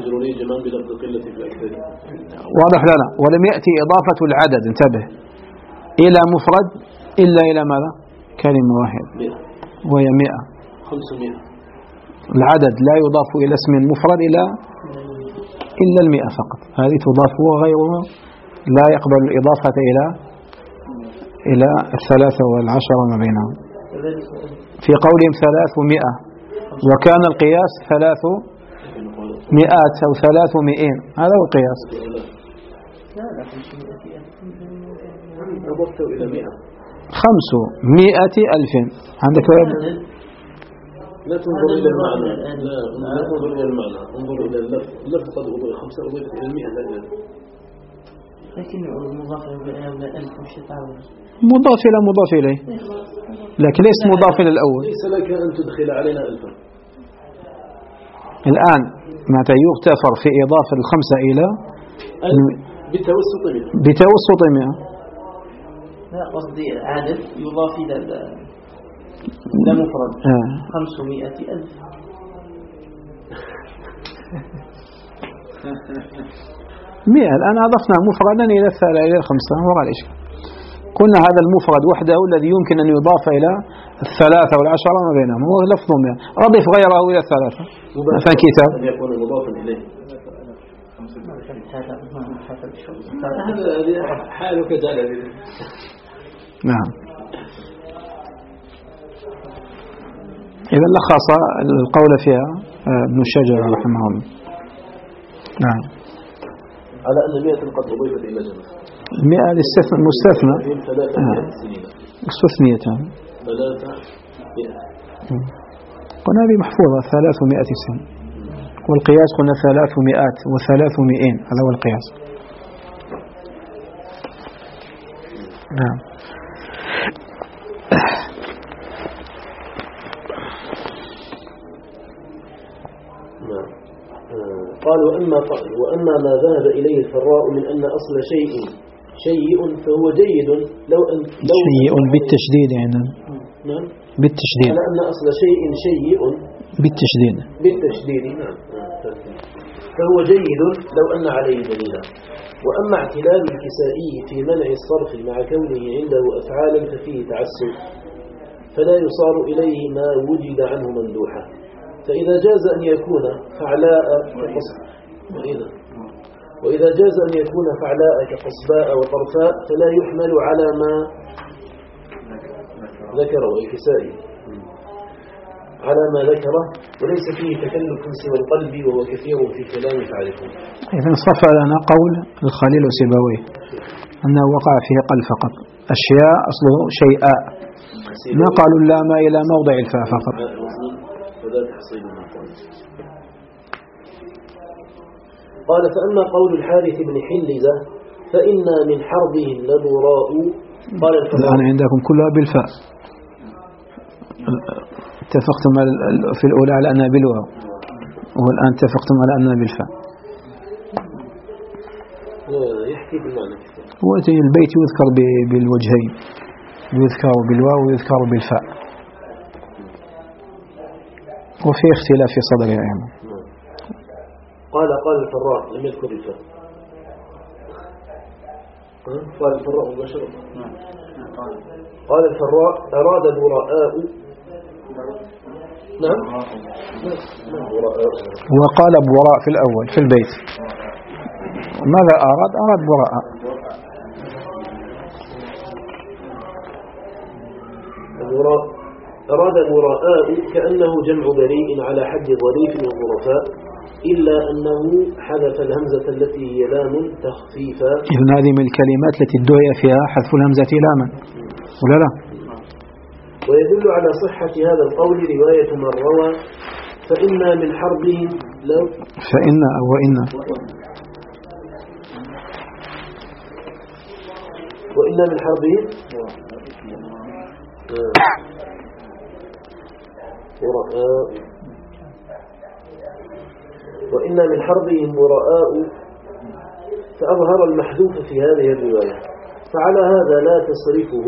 واضح لنا. ولم يأتي إضافة العدد انتبه إلى مفرد إلا إلى ماذا؟ كلمة واحدة وهي مئة. العدد لا يضاف إلى اسم مفرد إلى إلا المئة فقط، هذه تضاف وغيرها لا يقبل الإضافة إلى إلى الثلاثة والعشرة ما بينهم. في قولهم ثلاثمائة وكان القياس ثلاث مئات أو ثلاث مئين، هذا هو القياس. خمس مئة ألف عندك لا تنظر إلى المعنى، لا لا تنظر إلى المعنى، انظر إلى اللفظ. اللفظ قد أضيف خمسة أضيفت إلى المئة لا لكن مضاف إلى ألف مش تعاون. مضاف إلى مضاف إليه، لكن ليس مضاف إلى الأول. ليس لك أن تدخل علينا ألفا. الآن متى يغتفر في إضافة الخمسة إلى بالتوسط منه بتوسط مئة. لا قصدي عدد يضاف إلى لا مفرد آه. خمسمائة ألف. مئة الآن أضفنا مفردا إلى الثلاثة إلى الخمسة وقع الإشكال. قلنا هذا المفرد وحده الذي يمكن أن يضاف إلى الثلاثة والعشرة ما بينهم هو لفظ مئة. أضف غيره إلى الثلاثة مثلا كتاب أن يكون مضافا إليه. هذا حاله كذلك. نعم. إذا لخص القول فيها ابن الشجر رحمه الله. نعم. على أن مئة قد أضيفت إلى جمع. مئة مستثنى. استثنية. ثلاثة مئة. قلنا هذه محفوظة ثلاثمائة سنة. والقياس قلنا ثلاثمائات وثلاثمائين هذا هو القياس. نعم. قال وأما, وأما ما ذهب إليه الفراء من أن أصل شيء شيء فهو جيد لو أن لو شيء بالتشديد يعني. نعم بالتشديد. على أن أصل شيء شيء بالتشديد. بالتشديد نعم. فهو جيد لو أن عليه دليلا. وأما اعتلال الكسائي في منع الصرف مع كونه عنده أفعالا ففيه تعسف فلا يصار إليه ما وجد عنه مندوحا. فإذا جاز أن يكون فعلاء كقصب وإذا وإذا جاز أن يكون فعلاء كقصباء وطرفاء فلا يحمل على ما ذكره الكسائي على ما ذكره وليس فيه تكلف سوى القلب وهو كثير في كلام تعرفون. إذا صفى لنا قول الخليل وسيبويه أنه وقع فيه قلب فقط. أشياء أصله شيئا ما قالوا لا ما إلى موضع الفاء فقط. قال فأما قول الحارث بن حلزة فإنا من حربهم لبراء. قال الآن عندكم كلها بالفاء. اتفقتم في الأولى على أنها بالواو والآن اتفقتم على أنها بالفاء. يحكي بالمعنى. البيت يذكر بالوجهين يذكر بالواو ويذكر بالفاء وفي اختلاف في صدرها أيضا. قال قال الفراء لم يذكر الفاء. قال الفراء مباشرة. قال الفراء أراد براء. نعم. وقال براء في الأول في البيت. ماذا أراد؟ أراد براء. براء أراد براء كأنه جمع بريء على حد ظريف وظرفاء إلا أنه حذف الهمزة التي هي لام تخفيفا. إذن هذه من الكلمات التي ادعي فيها حذف الهمزة لاما ولا لا؟ ويدل على صحة هذا القول رواية من روى فإنا من حربهم لو فإنا أو وإنا وإنا من حربهم براء وإنا من حربهم براء فأظهر المحذوف في هذه الرواية. فعلى هذا لا تصرفه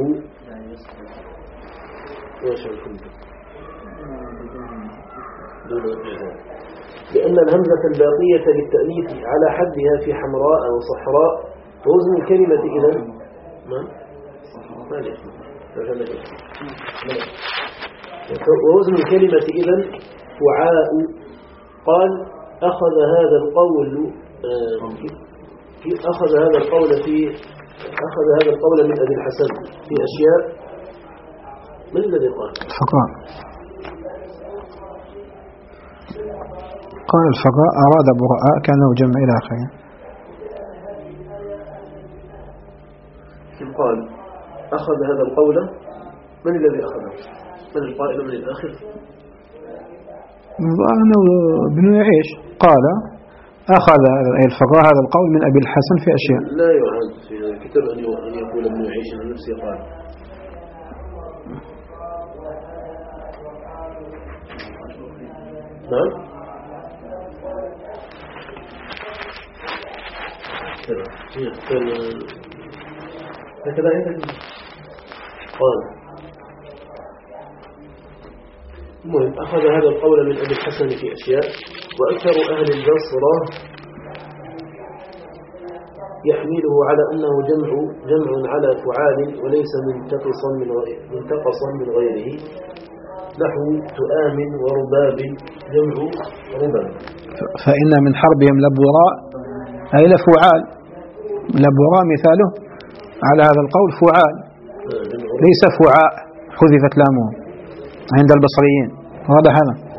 لأن الهمزة الباقية للتأنيث على حدها في حمراء وصحراء ووزن الكلمة إذن ووزن الكلمة إذن فعاء. قال أخذ هذا القول أخذ هذا القول في أخذ هذا القول من أبي الحسن في أشياء. من الذي قال؟ الفقاء. قال الفقاء أراد براء كانه جمع إلى آخره. قال أخذ هذا القول. من الذي أخذه؟ من القائل من الآخر؟ أنه ابن يعيش قال أخذ الفقاء هذا القول من أبي الحسن في أشياء. لا يعد في الكتاب أن يقول ابن يعيش عن نفسه قال. نعم هكذا عندك قال المهم أخذ هذا القول من أبي الحسن في أشياء، وأكثر أهل البصرة يحمله على أنه جمع جمع على فعال وليس منتقصا من منتقصا من غيره، نحو تؤام ورباب جمع رباب. فإن من حربهم لبوراء أي لفعال، لبوراء مثاله على هذا القول فعال ليس فعاء حذفت لامه عند البصريين، هذا هذا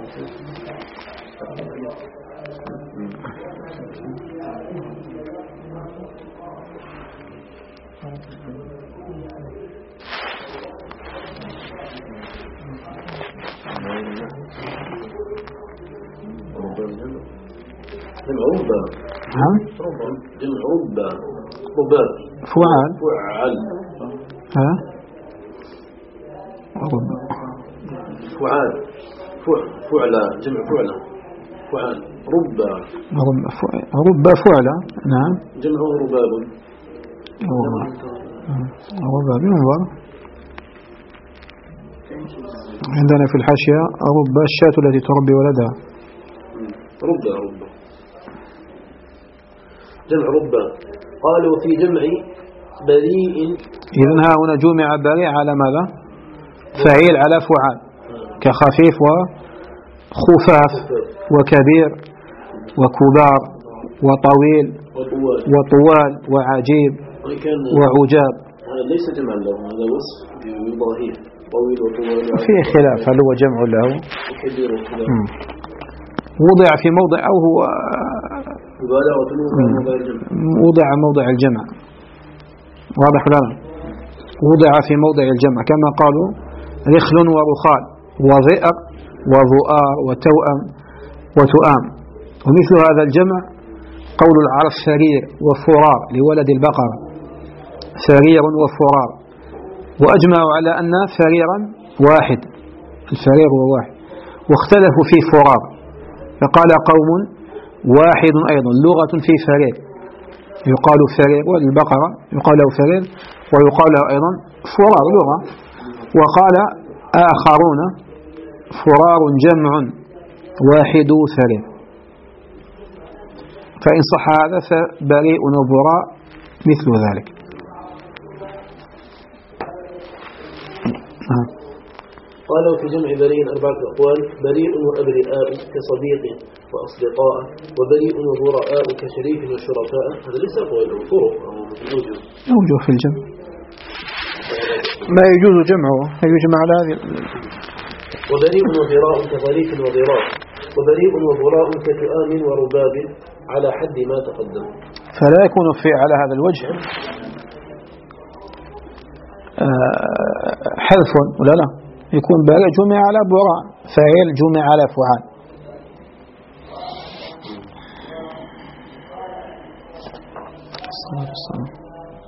جمع رباب. ها؟ جمع رباب رباب فعال فعال ها رباب فعال فعلا جمع فعلا فعال رباب رب فعلا نعم جمعه رباب رباب ينظر عندنا في الحاشية رب الشاة التي تربي ولدها رب رب جمع رب. قالوا في جمع بريء، إذن ها هنا جمع بريء على ماذا؟ فعيل على فعال كخفيف وخفاف وكبير وكبار وطويل وطوال وعجيب وعجاب. هذا ليس جمع له، هذا وصف يضاهيه طويل وطوال. فيه خلاف هل هو جمع له؟ وكبير وكبار. وضع في موضع أو هو وضع موضع الجمع، واضح لنا؟ وضع في موضع الجمع كما قالوا رخل ورخال وظئر وظؤار وتوأم وتؤام. ومثل هذا الجمع قول العرب فرير وفرار لولد البقرة، فرير وفرار، وأجمعوا على أن فريرا واحد، الفرير هو واحد، واختلفوا في فرار، فقال قوم واحد أيضا لغة في فرير، يقال فرير والبقرة يقال له فرير ويقال له أيضا فرار لغة. وقال آخرون فرار جمع واحد فرير. فإن صح هذا فبريء وبراء مثل ذلك. قالوا في جمع بريء أربعة أقوال: بريء وأبرئاء كصديق وأصدقاء، وبريء وبراء كشريك وشركاء. هذا ليس أقوال، طرق أو أوجه أوجه في الجمع ما يجوز جمعه يجمع على هذه. وبريء وبراء كظريف وضراء، وبريء وبراء كتؤام ورباب على حد ما تقدم. فلا يكون في على هذا الوجه حذف ولا لا، يكون بريء جمع على براء، فعيل جمع على فعال. الصلاة والسلام.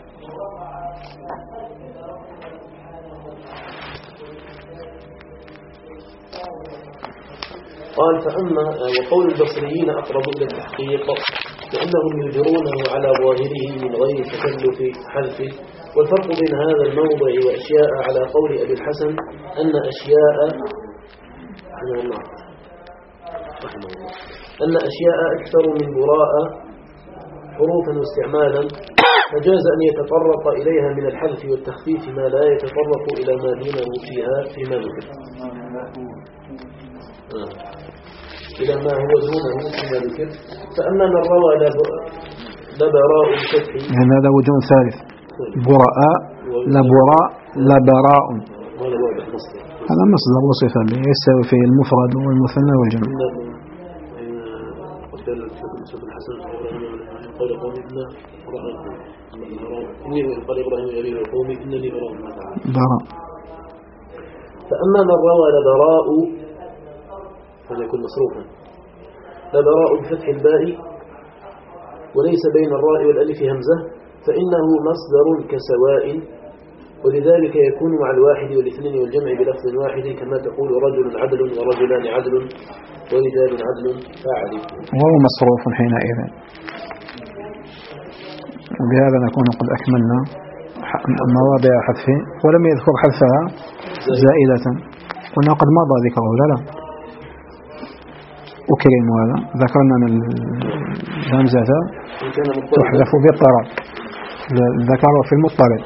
قال: فأما وقول البصريين أقرب إلى التحقيق، لأنهم يجرونه على ظاهره من غير تكلف حذفه. والفرق بين هذا الموضع وأشياء على قول أبي الحسن أن أشياء أن أشياء أكثر من براء حروفا واستعمالا، فجاز أن يتطرق إليها من الحذف والتخفيف ما لا يتطرق إلى ما دونه فيها فيما ذكر، إلى ما هو دونه فيما ذكر. فأما من روى لبراء الفتح، يعني هذا وجه ثالث، براء لبراء لبراء، هذا مصدر وصفة يستوي في المفرد والمثنى والجمع. قال قوم إنا إني قال إبراهيم يا أبي قومي إنني براء ما تعالى براء. فأما من روى لبراء فلا يكون مصروفا، لبراء بفتح الباء وليس بين الراء والألف همزة، فإنه مصدر كسواء، ولذلك يكون مع الواحد والاثنين والجمع بلفظ واحد، كما تقول رجل عدل ورجلان عدل ورجال عدل فاعل، وهو مصروف حينئذ. وبهذا نكون قد أكملنا مواضع حذف، ولم يذكر حذفها زائدة، قلنا قد مضى ذكره لا لا أكرم، هذا ذكرنا أن الهمزة تحذف بالطرف، الذكر في المضطرب.